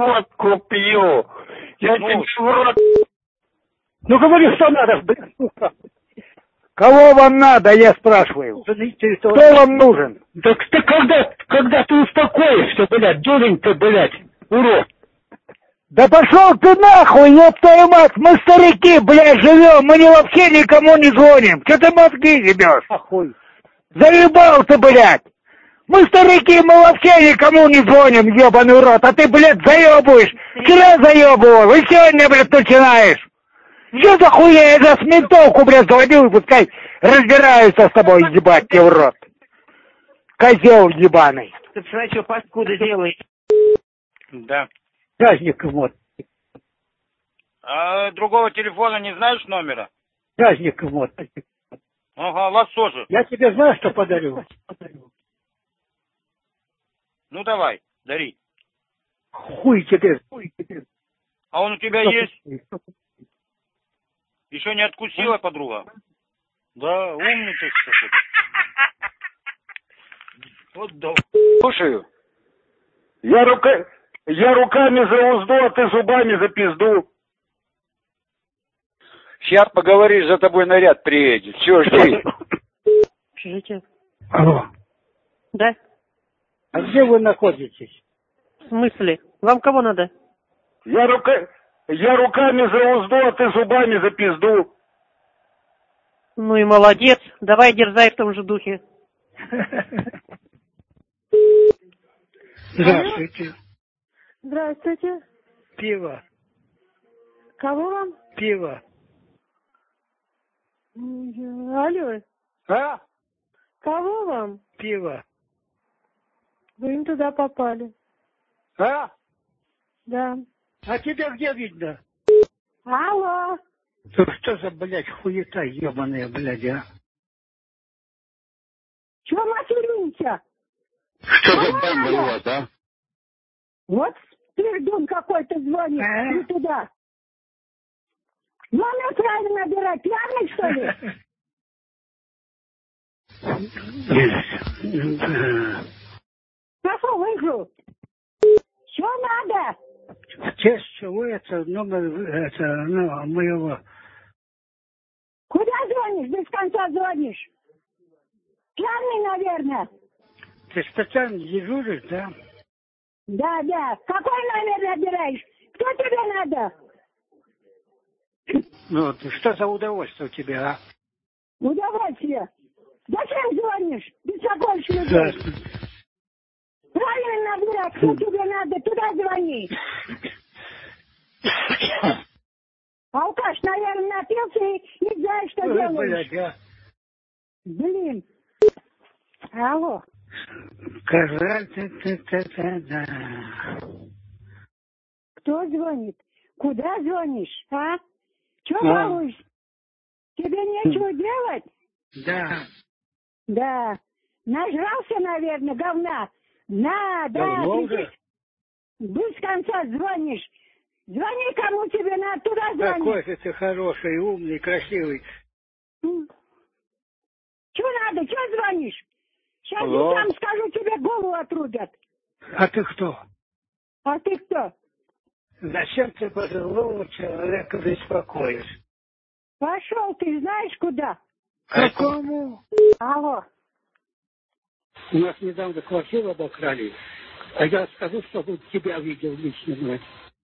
Я тебе в рот... Ну говори, что надо, блядь, сука. Кого вам надо, я спрашиваю? Кто вам нужен? Так ты когда ты успокоишься, блядь, дурень ты, блядь, урод. Да пошел ты нахуй, ёб твою мать, мы старики, блядь, живем, мы вообще никому не звоним. Че ты мозги ебешь? Охуй. Заебал ты, блядь. Мы старики, мы вообще никому не звоним, ебаный урод, а ты, блядь, заебываешь. Вчера заебывал, и сегодня, блядь, начинаешь. Что за хуя, я за ментовку, блядь, заводил, пускай разбираются с тобой, ебать тебе в рот. Козел ебаный. Ты смотри, что паскуда делаешь. Да. Праздник вот. А другого телефона не знаешь номера? Праздник вот. Ага, вас тоже. Я тебе знаю, что подарю. Ну давай, дари. Хуй тебе. А он у тебя есть? Еще не откусила подруга? Да, умный ты, кстати. Вот да. Слушаю. Я руками за узду, а ты зубами за пизду. Сейчас поговоришь, за тобой наряд приедет. Чего жди? Общежитие. Алло. Да? А где вы находитесь? В смысле? Вам кого надо? Я руками за узду, а ты зубами за пизду. Ну и молодец. Давай дерзай в том же духе. Здравствуйте. Здравствуйте. Пиво. Кого вам? Пиво. Алло. А? Кого вам? Пиво. Вы им туда попали. А? Да. А тебя где видно? Алло. Что за, блядь, хуета ебаная, блядь, а? Чего материмся? Что за банда у вас, а? Вот пердун какой-то звонит. Не туда. Номер правильно набирать. Пьяный, что ли? Пошел в игру. Что надо? Честь чего это номер моего. Куда звонишь? Без конца звонишь. Пьяный, наверное. Ты специально дежуришь, да? Да. Какой номер набираешь? Кто тебе надо? Ну, что за удовольствие у тебя, а? Удовольствие. Зачем звонишь? Беспокоишь людей. Правильно набирать, кто тебе надо, туда звони. Алкаш, наверное, напился и не знаешь, что делаешь. Блядь, а? Блин. Алло. Кто звонит? Куда звонишь, а? Чего балуешься? Тебе нечего делать? Да. Да. Нажрался, наверное, говна. Да, ты без конца звонишь. Звони, кому тебе надо, туда звони. Какой же ты хороший, умный, красивый. Чего надо, чего звонишь? Сейчас Алло. я сам скажу, тебе голову отрубят. А ты кто? А ты кто? Зачем ты пожилого человека беспокоишь? Пошел, ты знаешь куда? Какому? Алло. У нас недавно квартиру обокрали. А я скажу, чтобы тебя видел лично, блядь.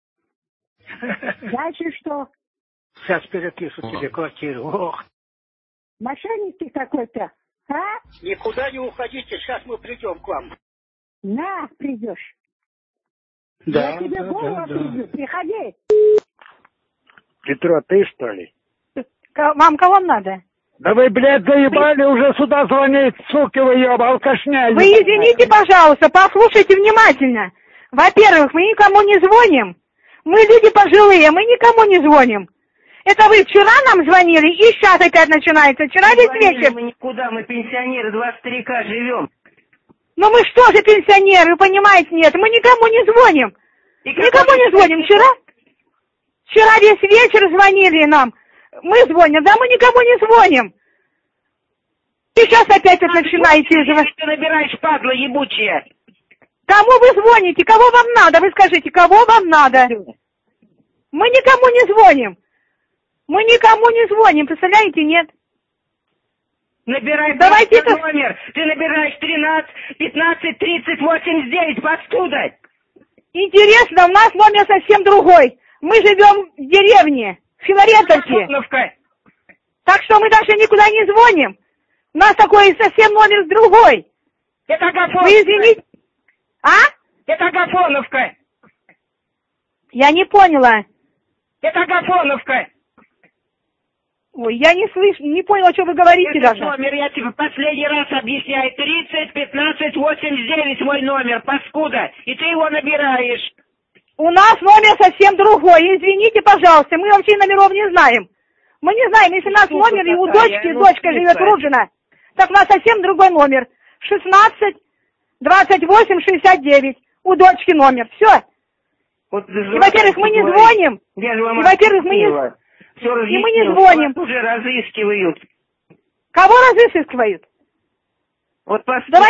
Дальше что? Сейчас перепишу тебе квартиру. Ох. Мошенник ты какой-то, а? Никуда не уходите, сейчас мы придем к вам. На, придешь. Да, я тебе голову отрублю, приходи. Петро, ты что ли? Вам кого надо? Да вы, блядь, заебали уже сюда звонить, суки вы ёба, алкашня. Вы извините, пожалуйста, послушайте внимательно. Во-первых, мы никому не звоним. Мы люди пожилые, мы никому не звоним. Это вы вчера нам звонили и сейчас опять начинается. Вчера весь вечер. Мы никуда, мы пенсионеры, два старика живем. Ну мы что же пенсионеры, вы понимаете, нет, мы никому не звоним. Никому не звоним. Вчера весь вечер звонили нам. Мы звоним, да, мы никому не звоним. И сейчас опять это начинаете звонить. Ты набираешь, падла ебучая. Кому вы звоните? Кого вам надо? Вы скажите, кого вам надо? Мы никому не звоним. Мы никому не звоним, представляете, нет? Набирай номер. Ты набираешь 13, 15, 30, 89, паскуда. Интересно, у нас номер совсем другой. Мы живем в деревне, в Филаретовке. Так что мы даже никуда не звоним. У нас такой совсем номер другой. Это Агафоновка. Вы извините. А? Это Агафоновка. Я не поняла. Это Агафоновка. Ой, я не слышу, не поняла, что вы говорите это даже. Номер, я тебе последний раз объясняю. 30, 15, 89 мой номер, паскуда. И ты его набираешь. У нас номер совсем другой. Извините, пожалуйста, мы вообще номеров не знаем. Мы не знаем, если у нас номер, и у дочки, дочка живет в Ружино, так у нас совсем другой номер. 16, 28, 69. У дочки номер. Все. Вот, и, во-первых, мы не звоним. И, во-первых, мы не звоним. Уже разыскивают. Кого разыскивают? Вот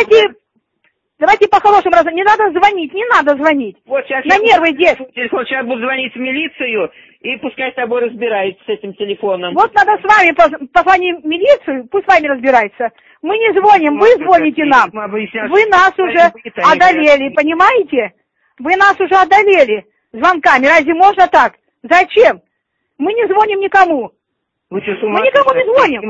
Давайте по-хорошему не надо звонить. Вот сейчас на нервы действует. Сейчас буду звонить в милицию, и пускай с тобой разбираются с этим телефоном. Вот надо с вами позвонить в милицию, пусть с вами разбирается. Мы не звоним, вы звоните нам. Вы нас уже одолели, понимаете? Вы нас уже одолели звонками. Разве можно так? Зачем? Мы не звоним никому. Вы что, с ума? Мы никому не звоним.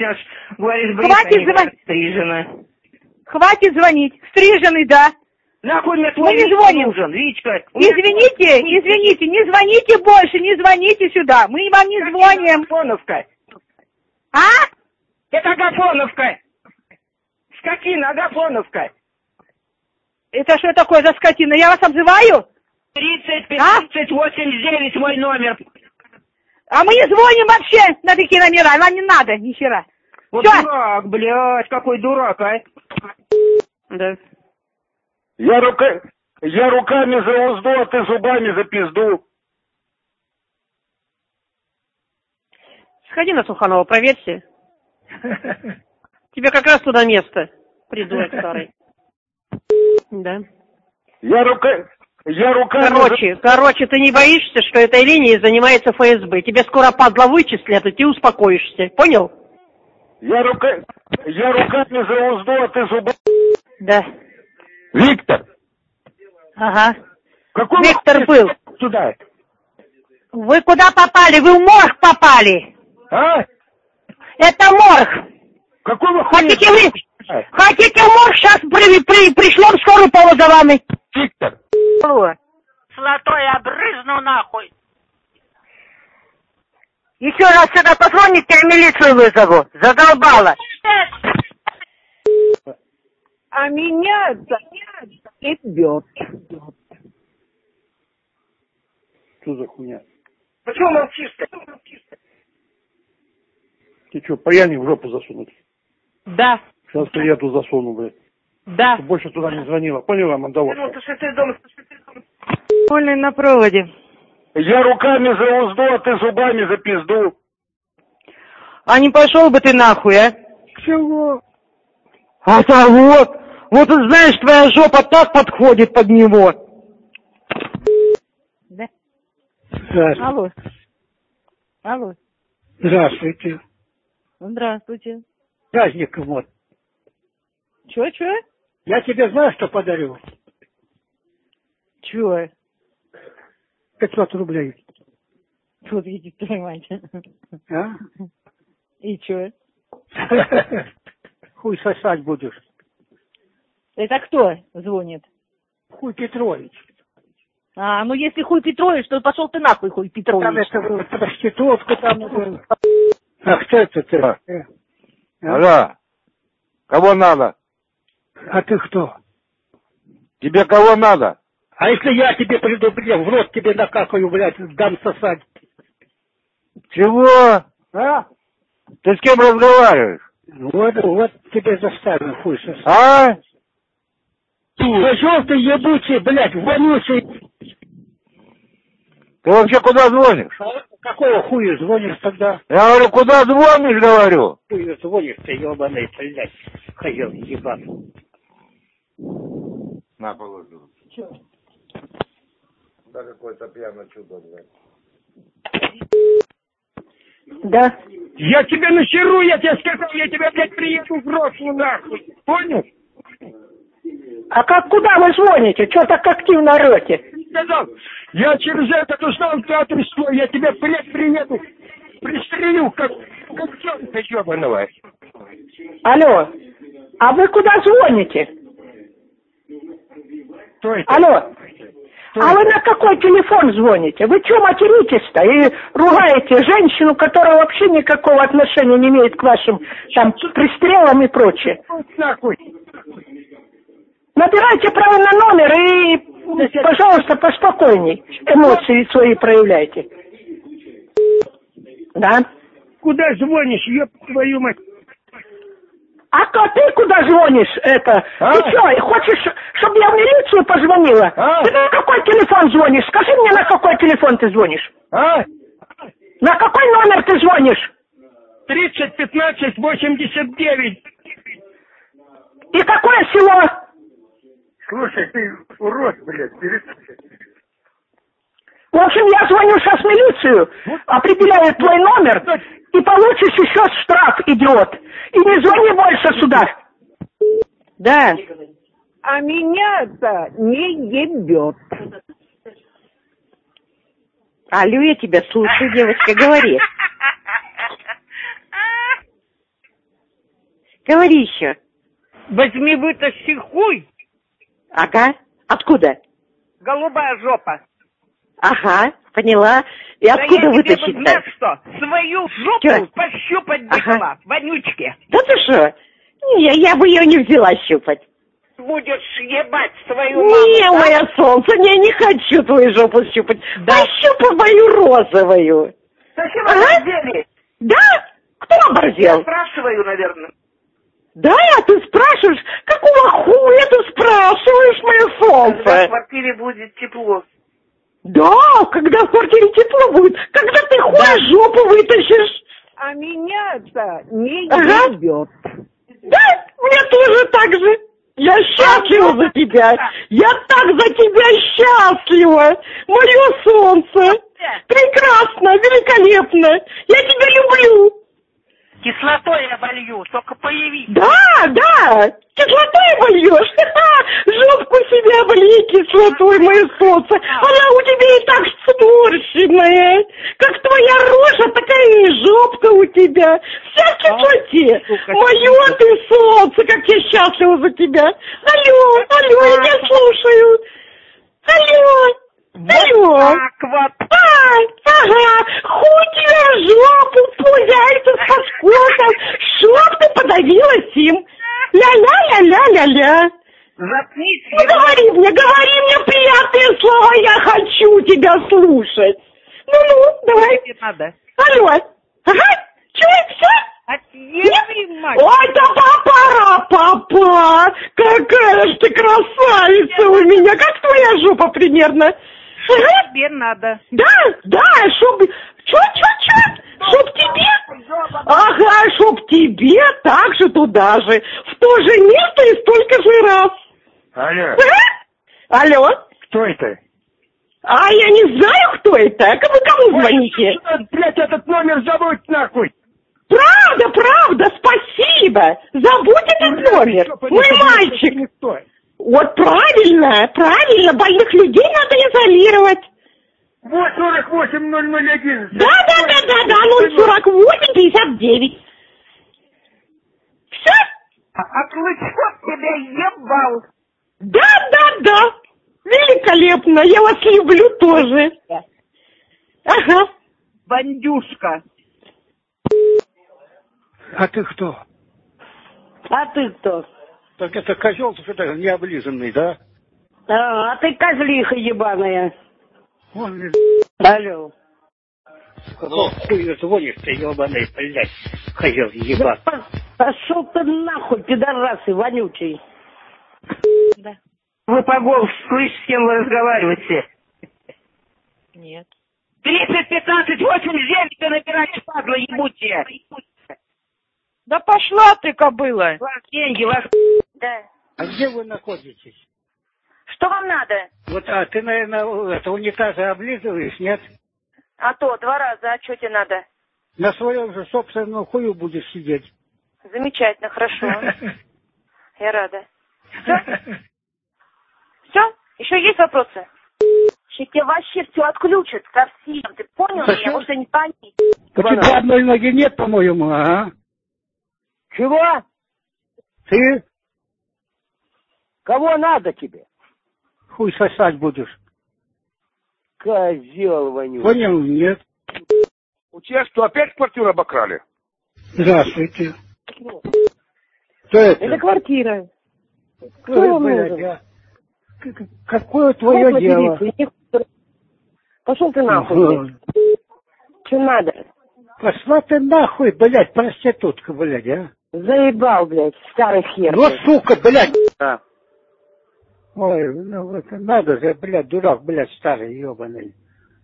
Хватит звонить. Стриженный, да. Нахуй мне мы не звоним. Нужен, Витька. Извините, не звоните больше, не звоните сюда. Мы вам не звоним. Агафоновка. А? Это Агафоновка. Скотина, Агафоновка. Это что такое за скотина? Я вас обзываю? 30, 15, 89 мой номер. А мы не звоним вообще на такие номера. Нам не надо, ни хера. Вот всё? Дурак, блядь, какой дурак, а? Да. Я руками за узду, а ты зубами за пизду. Сходи на Суханова, проверься. Тебе как раз туда место, придурок старый. Да. Я руками... Короче, ты не боишься, что этой линией занимается ФСБ? Тебе скоро, падла, вычислят, и ты успокоишься. Понял? Я руками за узду, а ты зубами... Да. Виктор! Ага. Какой Виктор был. Сюда. Вы куда попали? Вы в морг попали. А? Это морг. Какой вы Хотите в морг? Сейчас пришлем скорую помощь за вами. Виктор. Золотой обрызну нахуй. Еще раз сюда позвоните, я милицию вызову. Задолбала. А меня и бьет. Что за хуйня? Почему молчишь-то? Ты что, паяльник в жопу засунуть? Да. Сейчас я тут засуну, блядь. Да. Ты больше туда не звонила. Поняла, мандавошка? Вольный на проводе. Я руками за узду, а ты зубами за пизду. А не пошел бы ты нахуй, а? Чего? А то вот знаешь, твоя жопа так подходит под него. Да. Здравствуйте. Алло. Здравствуйте. Здравствуйте. Праздником вот. Чё? Я тебе знаешь, что подарю? Чё? 500 рублей. Тут видите, твою мать. А? И чё? Хуй сосать будешь. Это кто звонит? Хуй Петрович. А, ну если хуй Петрович, то пошел ты нахуй, хуй Петрович. Там это проститутка там. А кто это ты? Алло. Кого надо? А ты кто? Тебе кого надо? А если я тебе приду, блядь, в рот тебе накакаю, блядь, дам сосать? Чего? А? Ты с кем разговариваешь? Вот тебе заставил хуй сосать. А? Пошел ты, ебучий, блядь, вонючий. Ты вообще куда звонишь? Какого хуя звонишь тогда? Я говорю, куда звонишь, говорю? Хуя звонишь ты, ебаный, блядь, ходил, ебаный. На, положи. Да какой-то пьяный чудо, блядь. Да. Я тебе нахеру, я тебе сказал, я тебя, блядь, приеду в Рослу, нахуй. Понял? А куда вы звоните? Что так активно орете? Сказал, я через этот узнал адрес свой, я тебя, блядь, приеду, пристрелю, как черта ебаного. Алло, а вы куда звоните? Алло. А вы на какой телефон звоните? Вы что материтесь-то и ругаете женщину, которая вообще никакого отношения не имеет к вашим там пристрелам и прочее? Нахуй. Набирайте правильно номер и, пожалуйста, поспокойней. Эмоции свои проявляйте. Да? Куда звонишь, ёб твою мать? А ты куда звонишь, это? А? Ты что, хочешь, чтобы я в милицию позвонила? А? Ты на какой телефон звонишь? Скажи мне, на какой телефон ты звонишь? А? На какой номер ты звонишь? 30 15 89. И какое село? Слушай, ты урод, блядь, В общем, я звоню сейчас в милицию, определяю твой номер, и получишь еще штраф, идиот. И не звони больше сюда. Да. А меня-то не ебет. Алло, я тебя слушаю, девочка, говори. Говори еще. Возьми, вытащи хуй. Ага. Откуда? Голубая жопа. Ага, поняла. И да откуда вытащить-то? Знаешь что? Свою жопу Чё? пощупать взяла, вонючки. Да ты что? Я бы ее не взяла щупать. Будешь ебать свою маму. Не, да? моя солнце, не хочу твою жопу щупать. Да. Пощупай мою розовую. Совсем оборзели? Да? Кто оборзел? Я спрашиваю, наверное. Да, ты спрашиваешь? Какого хуя ты спрашиваешь, мое солнце? Когда в квартире будет тепло. Да, когда в квартире тепло будет, когда ты хуй жопу вытащишь. А меня-то не ебет. Да, мне тоже так же. Я счастлива за тебя. Я так за тебя счастлива. Мое солнце. Прекрасно, великолепно. Я тебя люблю. Кислотой я болью, только появись. Да, кислотой вольешь. Жопку себе облей кислотой, мое солнце. Она у тебя и так сморщенная. Как твоя рожа, такая и жопка у тебя. Вся в кислоте. Мое ты солнце, как я счастлива за тебя. Алло, я тебя слушаю. Алло. Вот так вот. Ага, хуй тебя жопу, пуляйся с подскоком, чтоб ты подавилась им. Ля-ля-ля-ля-ля-ля. Заткнись. Ну говори мне приятные слова, я хочу тебя слушать. Ну, давай. Не надо. Алло. Ага, чё, все? Отъеби, мать. Ой, да папа, какая ж ты красавица у меня, как твоя жопа примерно? Тебе надо. Да, чтоб... Чё? Чтоб тебе? Ага, чтоб тебе так же туда же. В то же место и столько же раз. Алло. Алло. Кто это? А я не знаю, кто это. Вы кому звоните? Блядь, этот номер забудь нахуй. Правда, спасибо. Забудь этот номер. Мой мальчик. Никто. Вот правильно, больных людей надо изолировать. Вот 48-001. Да, 048-59. Все? А Клычков тебя ебал. Да. Великолепно, я вас люблю тоже. Ага. Бандюшка. А ты кто? А ты кто? Так это козел, что-то необлизанный, да? А ты козлиха ебаная. Вон, алло. какого хуя звонишь ты, ебаный, блядь, козел ебать. Пошел ты нахуй, пидорасы вонючий. Да. Вы по голосу слышите, с кем вы разговариваете? Нет. 30, 15, 89, ты набираешь, падла, ебучая. Да пошла ты, кобыла. Вас деньги, вас... Да. А где вы находитесь? Что вам надо? Вот, а ты, наверное, это унитазы облизываешь, нет? А то, 2 раза, а что тебе надо? На своем же собственном хую будешь сидеть. Замечательно, хорошо. Я рада. Все? Все? Еще есть вопросы? Тебе вообще все отключат совсем. Ты понял меня? Может, не понять. У тебя одной ноги нет, по-моему, ага. Чего? Ты? Кого надо тебе? Хуй сосать будешь. Козел вонючий. Понял? Нет. У тебя что, опять квартиру обокрали? Здравствуйте. Кто это? Это квартира. Кто Ой, вам блядь, нужен? Какое твое дело? Пошел ты нахуй. Что надо? Пошла ты нахуй, блядь, проститутка, блядь, а? Заебал, блядь, старый хер. Вот сука, блядь. Да. Ой, ну это надо же, блядь, дурак, блядь, старый, ебаный.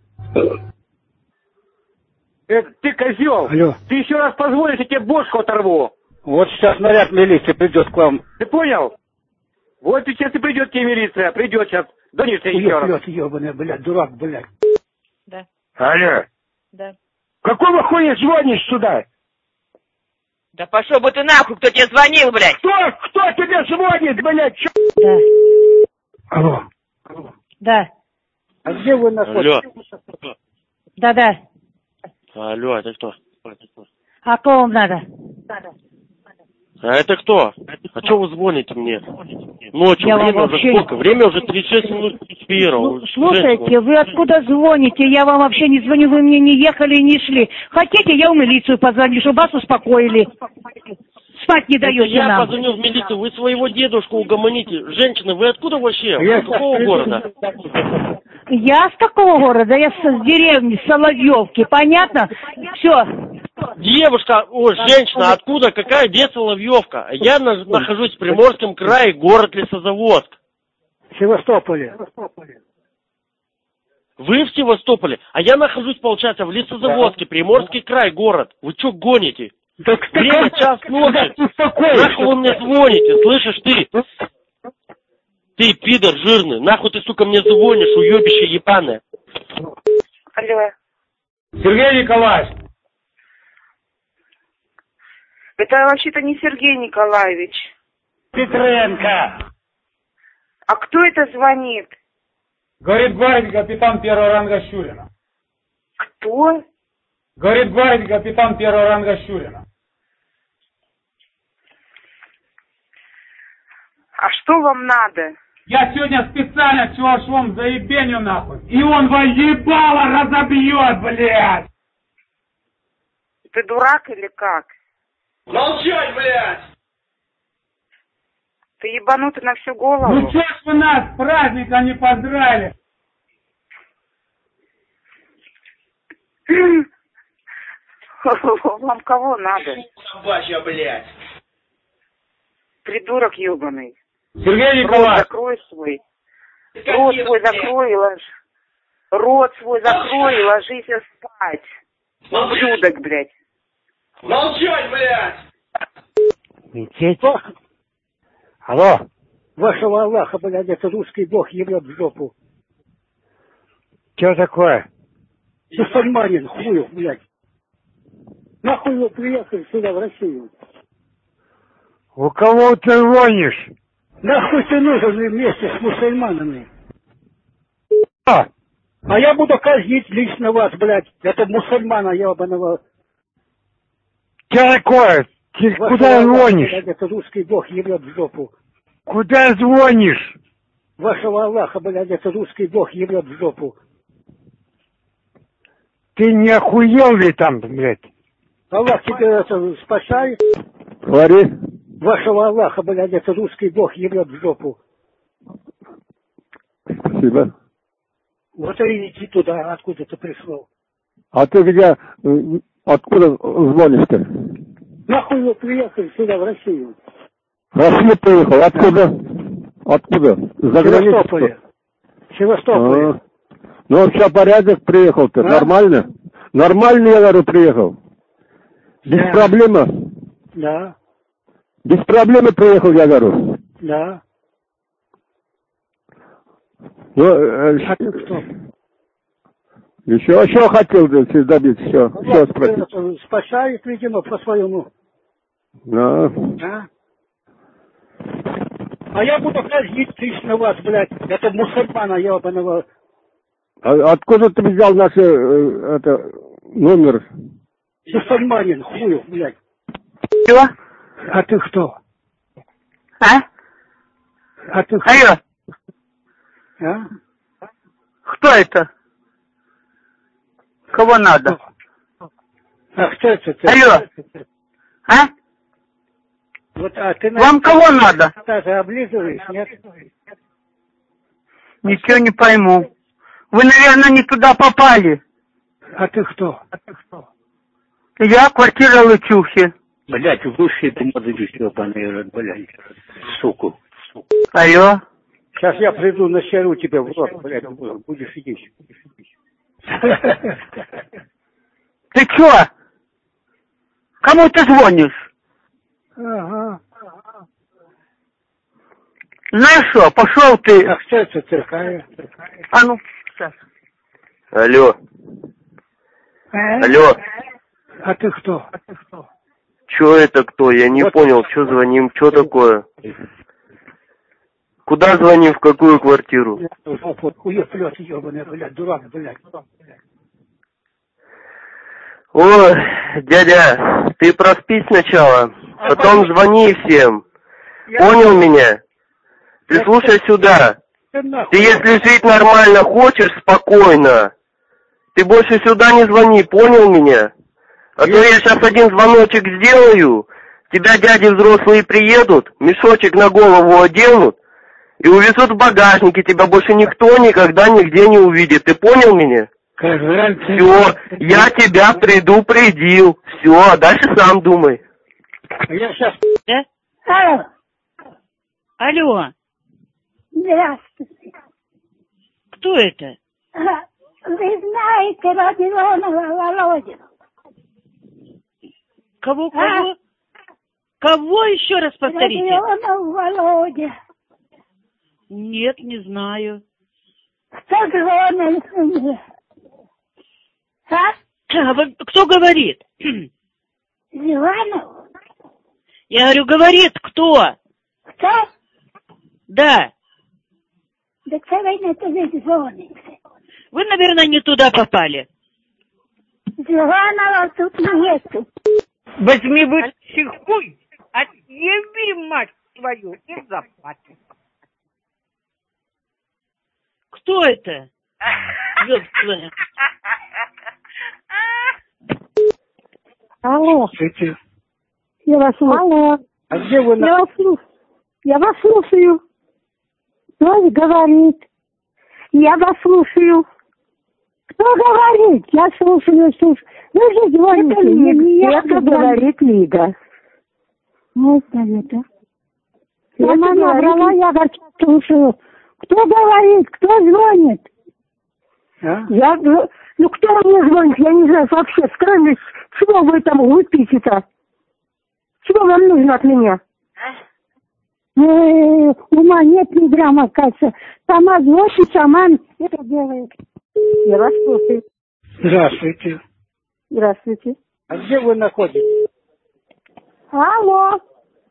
Ты козел! Алло. Ты еще раз позволишь, я тебе бошку оторву. Вот сейчас наряд милиции придет к вам. Ты понял? Вот сейчас и придет тебе милиция, придет сейчас. Донешься еще раз. Уёб, ебаный, блядь, дурак, блядь. Да. Алло. Да. Какого хуя звонишь сюда? Да пошел бы ты нахуй, кто тебе звонил, блядь? Кто тебе звонит, блядь? Да. Алло. Да. А где вы находитесь? Алло. Да. Алло, это кто? А кого вам надо? А это кто? А что вы звоните мне? Ночью, Я время вам уже вообще... сколько? Время уже 36 минут первого. Ну, слушайте, вы откуда звоните? Я вам вообще не звоню, вы мне не ехали и не шли. Хотите, я в милицию позвоню, чтобы вас успокоили. Спать не даете я нам. позвоню в милицию, вы своего дедушку угомоните. Женщина, вы откуда вообще? Вы с какого города? Я с какого города? Я с деревни, с Соловьевки, понятно? Все. Девушка, женщина, откуда? Какая где Соловьевка? Я нахожусь в Приморском крае, город Лесозаводск. В Севастополе. Вы в Севастополе, а я нахожусь, получается, в Лесозаводске, Приморский край, город. Вы что гоните? Время час ночи. Нахуй вы мне звоните, слышишь ты? Ты, пидор жирный, нахуй ты, сука, мне звонишь, уебище ебаное. Алло. Сергей Николаевич. Это вообще-то не Сергей Николаевич. Петренко. А кто это звонит? Говорит капитан первого ранга Щурина. Кто? Говорит капитан первого ранга Щурина. А что вам надо? Я сегодня специально чувашом заебеню нахуй. И он воебало разобьет, блядь. Ты дурак или как? Молчать, блядь. Ты ебанутый на всю голову? Ну чё ж вы нас с праздником не поздравили? Вам кого надо? Собачья, блядь. Придурок ебаный. Сергей Николаевич. Рот закрой свой. Рот свой закрой и ложись. Рот свой закрой и ложись спать. Ублюдок, блядь. Молчать, блядь. Мечеть? Алло. Вашего Аллаха, блядь, это русский бог ебет в жопу. Что такое? Мусульманин, хуев, блядь. Нахуй вы приехали сюда, в Россию? У кого ты звонишь? Нахуй ты нужен вместе с мусульманами? А я буду казнить лично вас, блядь. Это мусульмана ебаного. Что такое? Ты куда звонишь? Блядь, это русский бог ебет в жопу. Куда звонишь? Вашего Аллаха, блядь, это русский бог ебет в жопу. Ты не охуел ли там, блядь? Аллах тебе это спасает. Говори. Вашего Аллаха, блядь, это русский бог ебет в жопу. Спасибо. Вот и иди туда, откуда ты пришел. А ты где, откуда звонишь-то? Нахуй вы приехали сюда, в Россию? В Россию приехал, откуда? Откуда? За границей? Севастополь. Ну, все порядок, приехал-то, нормально? Нормально, я говорю, приехал. Без проблемы? Да. Без проблемы приехал, я говорю. Да. Ну, А ты кто? еще хотел добиться, все спросить. Спасает, видимо, по-своему. Да. Да. А я буду казнить на вас, блядь. Это мусульмана ебаного. А откуда ты взял наш номер? Мусульманин, хую, блядь. Что? А ты кто? А? А ты кто? Алло. А? Кто это? Кого надо? А кто это ты? Алло. А? Вот, а ты вам кого надо? Даже облизываешь, нет? Ничего не пойму. Вы, наверное, не туда попали. А ты кто? Я квартира Лычухи. Блять, высшие ты мозги ебаные, блядь, суку. Алло. Сейчас я приду, насеру тебя в рот, блядь, будешь сидеть. Ты чё? Кому ты звонишь? Ага. Знаешь что, пошел ты. А кто это такая? А ну, сейчас. Алло. Алло. А ты кто? Чё это кто? Я не понял, что звоним, что такое? Куда звоним, в какую квартиру? Вот хуеплёт ебаный, блядь, дурак, блядь. Ой, дядя, ты проспи сначала, потом звони всем. Понял меня? Ты слушай сюда. Ты если жить нормально хочешь, спокойно, ты больше сюда не звони, понял меня? А то я сейчас один звоночек сделаю, тебя дяди взрослые приедут, мешочек на голову оденут и увезут в багажнике, тебя больше никто никогда нигде не увидит. Ты понял меня? Все, я тебя предупредил. Все, а дальше сам думай. Я сейчас... Да? Алло. Алло. Здравствуйте. Кто это? Вы знаете Родионова Володю? Кого? Кого еще раз повторите? Родионов Володя. Нет, не знаю. Кто звонит мне? Кто говорит? Иванов? Я говорю, говорит кто? Кто? Да. Да кто вы на это звоните? Вы, наверное, не туда попали. Иванова тут нету. Возьми вы хуй, отъеби, мать твою, и заплати. Кто это? Ёб-твою. Алло. Я вас слушаю. Алло. А где вы? Я вас слушаю. Кто говорит? Я вас слушаю. Кто говорит? Я слушаю. Вы же звоните. Это говорит Лига. Вот это. Сама набрала, я вас слушаю. Кто говорит? Кто звонит? А? Ну кто мне звонит? Я не знаю вообще. Странно, чего вы там глупите-то? Чего вам нужно от меня? Ума нет ни грамма, кажется. Сама звонит, сама это делает. Я вас слушаю. Здравствуйте. Здравствуйте. А где вы находитесь? Алло.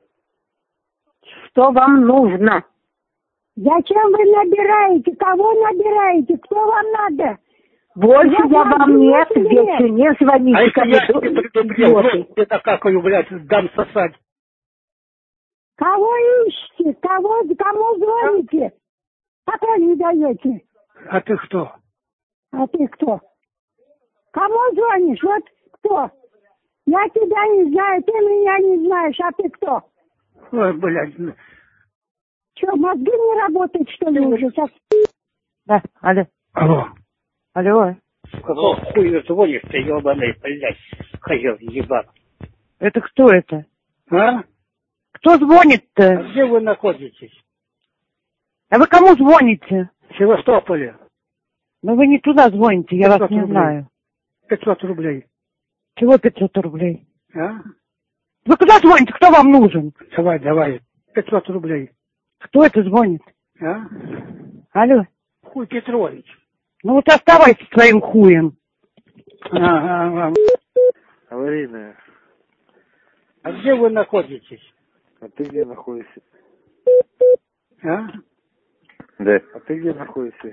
Что вам нужно? Зачем вы набираете? Кого набираете? Кто вам надо? Больше я вам не отвечу. Не звоните. А если я тебе предупредил, это какую, блядь, дам сосать? Кого ищете? Кому звоните? Какой не даете? А ты кто? А ты кто? Кому звонишь? Вот кто? Я тебя не знаю, ты меня не знаешь, а ты кто? Ой, блядь. Что, мозги не работают, что ли, уже сейчас? Да, алло. Алло. Алло. Какого хуя звонишь ты, ебаный, блядь, козел ебаный? Это кто это? А? Кто звонит-то? А где вы находитесь? А вы кому звоните? В Севастополе. Ну вы не туда звоните, я вас не рублей. знаю. 500 рублей. Чего 500 рублей? А? Вы куда звоните? Кто вам нужен? Давай. 500 рублей. Кто это звонит? А? Алло? Хуй Петрович. Ну вот оставайтесь своим хуем. Ага. Аварийная. А где вы находитесь? А ты где находишься? А? Да. А ты где находишься?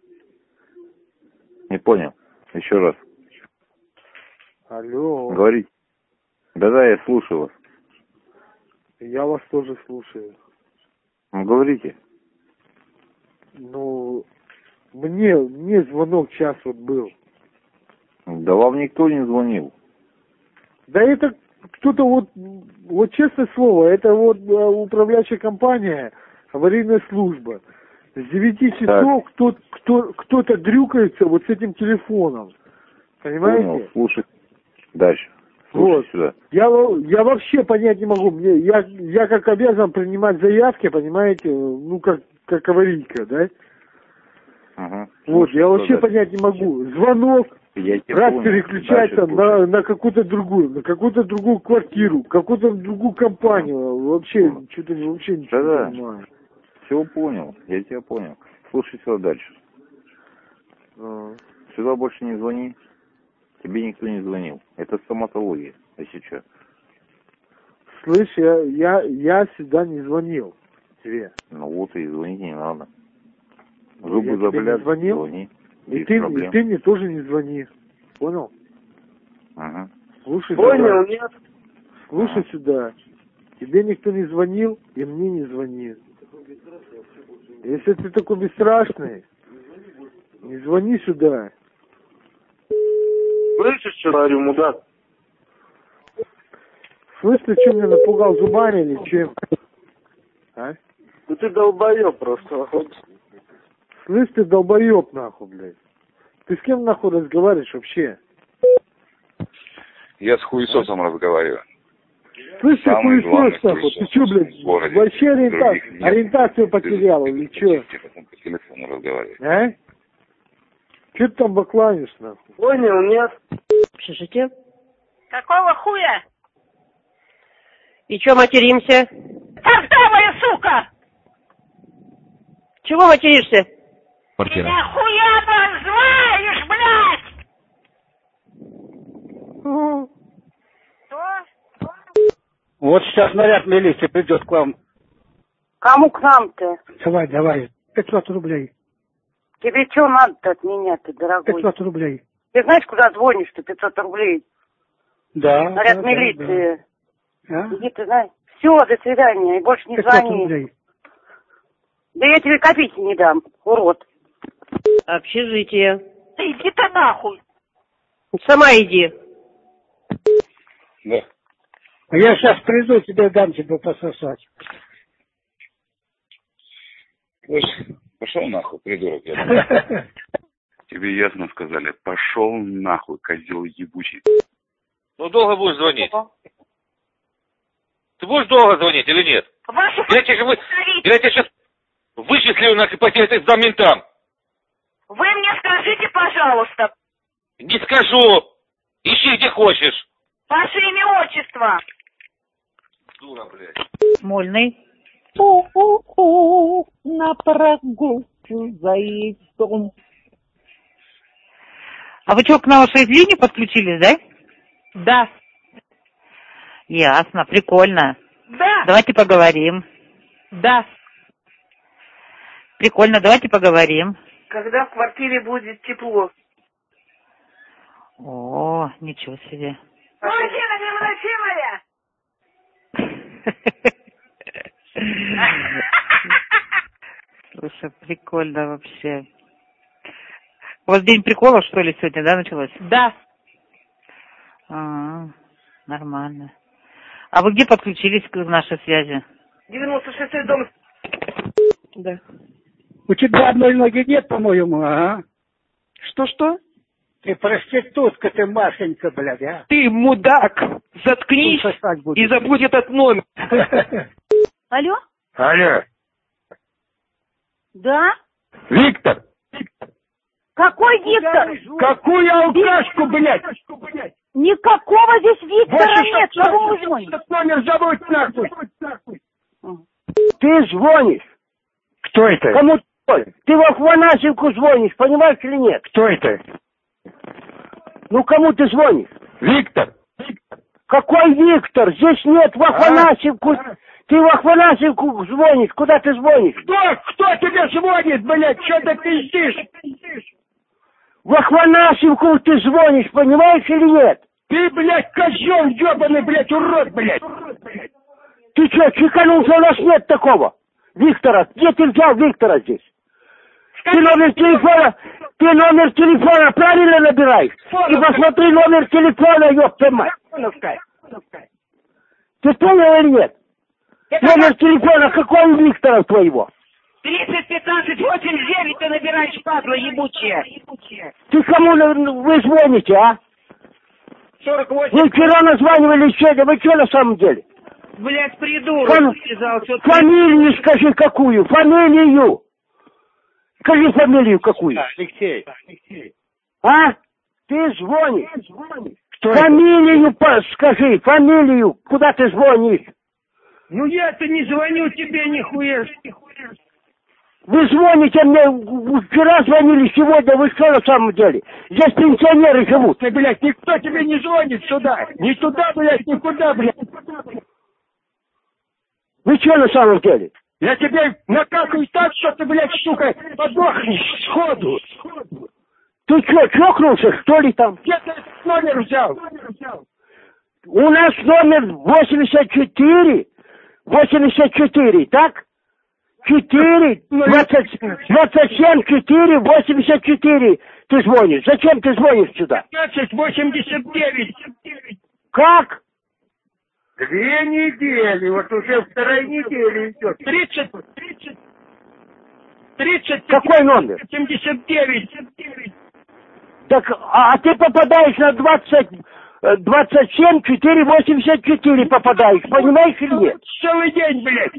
Не понял. Еще раз. Алло. Говорите. Да, я слушаю вас. Я вас тоже слушаю. Ну, говорите. Ну, мне звонок сейчас вот был. Да вам никто не звонил. Да это кто-то вот честное слово, это вот управляющая компания, аварийная служба. С 9 часов кто-то дрюкается вот с этим телефоном. Понимаете? Понял, слушай. Дальше. Слушай вот. сюда. Я вообще понять не могу. Я как обязан принимать заявки, понимаете, ну как аварийка, да? Ага. Вот, я вообще дальше? понять не могу. Звонок, раз переключается на какую-то другую квартиру, какую-то другую компанию. Вообще, что-то вообще ничего не понимаю. Все понял, я тебя понял. Слушай сюда дальше. Сюда больше не звони. Тебе никто не звонил. Это стоматология, если что. Слышь, я сюда не звонил тебе. Ну вот и звонить не надо. Зубы я заболят, звонил, звони. И ты мне тоже не звони. Понял? Ага. Слушай Понял, сюда. нет? Слушай сюда. Тебе никто не звонил, и мне не звони. Если ты такой бесстрашный, не звони сюда. Слышишь, что говорю, мудак? Слышь, ты что, меня напугал зубами или чем? А? Ну ты долбоёб просто. Слышь, ты долбоёб нахуй, блядь. Ты с кем нахуй разговариваешь вообще? Я с хуесосом разговариваю. Слышь, ты Самый главный хуесос нахуй. Ты хуесос что, блядь, в городе. вообще Других нет. ориентацию потерял или что? Потом по телефону разговаривать. А? Что ты там бакланишь, нахуй? Понял, нет? Слушайте. Какого хуя? И чё материмся? Создавая, сука! Чего материшься? Квартира. Меня хуя называешь, блядь! Что? Вот сейчас наряд милиции придет к вам. Кому к нам-то? Давай. 500 рублей. Тебе что надо-то от меня-то, дорогой? 500 рублей. Ты знаешь, куда звонишь-то? 500 рублей. Да. Наряд милиции. Да. А? Иди ты, знаешь. Все, до свидания. И больше не 500 звони. рублей. Да я тебе копейки не дам, урод. Общежитие. Ты иди-то нахуй! Сама иди. Да. Я сейчас приду, тебе дам тебе пососать. Пошел нахуй, придурок. Тебе ясно сказали. Пошел нахуй, козел ебучий. Ну, долго будешь звонить? Ты будешь долго звонить или нет? Я тебя сейчас вычислю нахуй по тебе за ментам. Вы мне скажите, пожалуйста, Не скажу. Ищи где хочешь. ваше имя, отчество. Дура, блядь. Смольный. На прогулку за яйцом. А вы что, к нашей линии подключились, да? Да. Ясно, прикольно. Да. Давайте поговорим. Да. Прикольно, давайте поговорим. Когда в квартире будет тепло? О, ничего себе. Мужчина невыносимая! Слушай, прикольно вообще. У вас день приколов, что ли, сегодня, да, началось? Да. Нормально. А вы где подключились к нашей связи? 96-й дом. Да. У тебя одной ноги нет, по-моему, ага. Что? Ты проститутка, ты Машенька, блядь, а? Ты мудак! Заткнись и забудь этот номер. Алло? Алло. Да? Виктор! Какой Виктор? Какую алкашку, блядь? Никакого здесь Виктора нет. Кого вы звоните? Этот номер забудь нахуй. Ты звонишь. Кто это? Кому ты в Афанасьевку звонишь, понимаешь или нет? Кто это? Ну кому ты звонишь? Виктор. Какой Виктор? Здесь нет, в Афанасьевку. Ты в Афанасьевку звонишь. Куда ты звонишь? Кто тебе звонит, блядь? Что ты пиздишь? В Афанасьевку ты звонишь, понимаешь или нет? Ты, блядь, козел ебаный, блядь, урод, блядь. Ты что, чеканулся? У нас нет такого. Виктора. Где ты взял Виктора здесь? Ты номер телефона правильно набираешь? И посмотри номер телефона, ёпта мать. Ты понял или нет? Номер телефона какой у Виктора твоего? 30 15 89 ты набираешь, падла ебучая. Ты кому вы звоните, а? 48. Вы вчера названивали сегодня, вы что на самом деле? Блядь, придурок. Фамилию скажи какую, фамилию. Скажи фамилию какую. Алексей. А? Ты звонишь. Кто фамилию скажи, фамилию. Куда ты звонишь? Ну я-то не звоню тебе нихуя. Вы звоните мне, вчера звонили, сегодня, вы что на самом деле? Здесь пенсионеры живут. Ты, блядь, никто тебе не звонит сюда. Ни туда, блядь, никуда, блядь. Вы что на самом деле? Я тебе накакаю так, что ты, блядь, сука, подохнешь сходу. Ты что, чокнулся, что ли там? Где ты номер взял? У нас номер 84, так? 4, 27, 4, 84 ты звонишь. Зачем ты звонишь сюда? 1589. Как? 2 недели, вот уже вторая неделя идет. 30. Какой номер? 79. Так, а ты попадаешь на 27, 4, 84 попадаешь, понимаешь или нет? Целый день, блядь.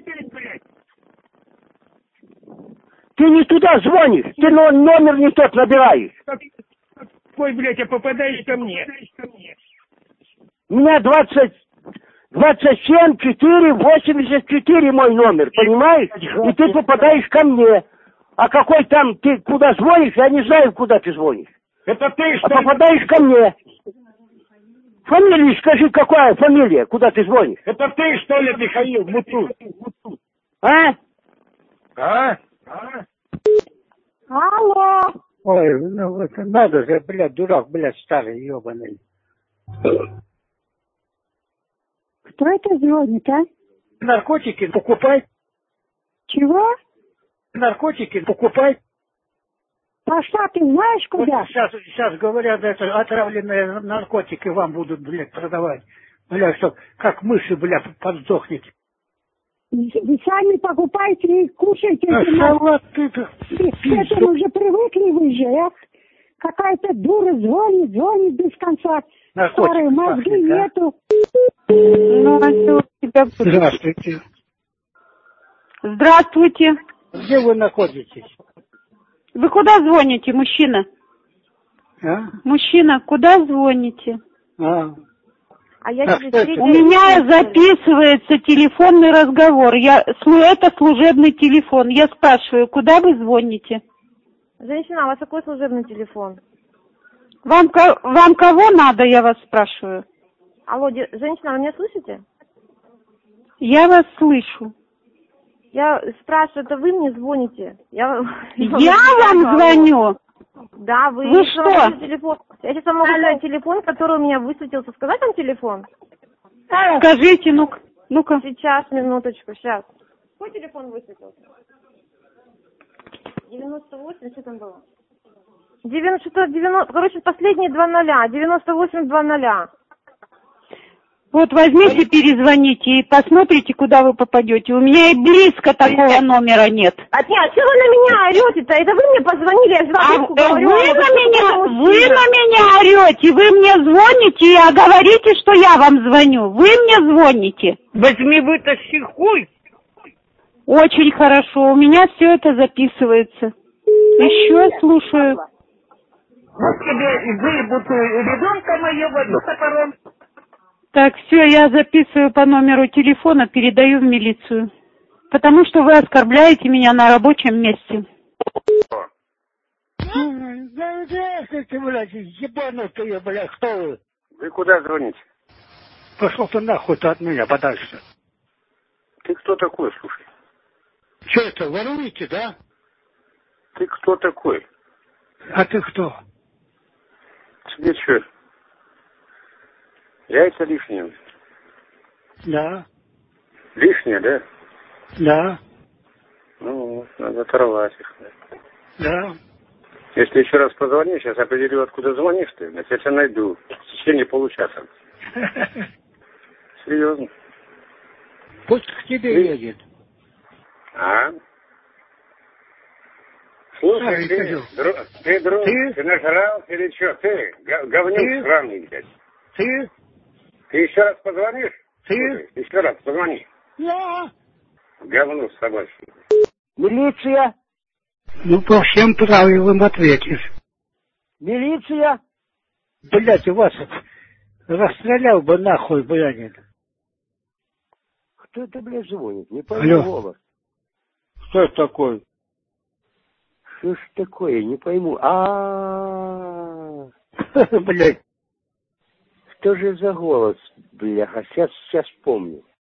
Ты не туда звонишь, ты номер не тот набираешь. Ой, блядь, а попадаешь ко мне. У меня 27, 4, 84 мой номер, понимаешь? И ты попадаешь ко мне. А какой там, ты куда звонишь, я не знаю, куда ты звонишь. Это ты, что а попадаешь ко мне. Фамилию скажи, какая фамилия, куда ты звонишь? Это ты, что ли, Михаил Муту? А? Алло. Ой, ну это надо же, блядь, дурак, блядь, старый, ебаный. Кто это звонит, а? Наркотики покупай. Чего? Наркотики покупай. Пошла ты знаешь куда? Вот сейчас говорят, это отравленные наркотики вам будут, блядь, продавать. Блядь, что как мыши, блядь, подсдохнете. Вы сами покупайте и кушайте. А салат ты-то. К этому уже привыкли вы же, эх. Какая-то дура звонит без конца. Старые мозги нету. Ну, а что у тебя будет? Здравствуйте. Здравствуйте. Где вы находитесь? Вы куда звоните, мужчина? А? Мужчина, куда звоните? А у меня записывается телефонный разговор. Это служебный телефон. Я спрашиваю, куда вы звоните? Женщина, у вас какой служебный телефон? Вам кого надо, я вас спрашиваю? Алло, женщина, вы меня слышите? Я вас слышу. Я спрашиваю, это вы мне звоните? Я вам звоню? Да, вы что? Телефон. Я сейчас вам могу сказать телефон, который у меня высветился. Сказать вам телефон? Скажите, ну-ка. Сейчас, минуточку, сейчас. Какой телефон высветился? 98, что там было? 90, короче, последние 2 нуля. 98 2 нуля. Вот возьмите, перезвоните и посмотрите, куда вы попадете. У меня и близко такого номера нет. А что вы на меня орете-то? Это вы мне позвонили, я же говорю. Вы на меня орете, вы мне звоните, а говорите, что я вам звоню. Вы мне звоните. Возьми, вытащи хуй. Очень хорошо, у меня все это записывается. Еще слушаю. Вот тебе выебут ребенка моего топором. Так, все, я записываю по номеру телефона, передаю в милицию. Потому что вы оскорбляете меня на рабочем месте. Здравствуйте, блядь, ебанутые, блядь, кто вы? Вы куда звоните? Пошел ты нахуй-то от меня подальше. Ты кто такой, слушай? Че это, воруете, да? Ты кто такой? А ты кто? Тебе что? Яйца лишние? Да. Лишние, да? Да. Ну, надо оторвать их. Да. Если еще раз позвонишь, сейчас определю, откуда звонишь ты, я тебя найду в течение получаса. Серьезно. Пусть к тебе едет. А? Слушай, ты нажрался или что? Ты, говнюк сраный, блядь. Ты еще раз позвонишь? Ты? Слушай, еще раз позвони. Я. Говнюк собачий. Милиция? Ну, по всем правилам ответишь. Милиция? Блядь, вас расстрелял бы нахуй, блядь. Кто это, блядь, звонит? Не пойму голос. Кто это такой? Что ж такое? Не пойму. Блядь. Что же за голос, бляха? Сейчас помню.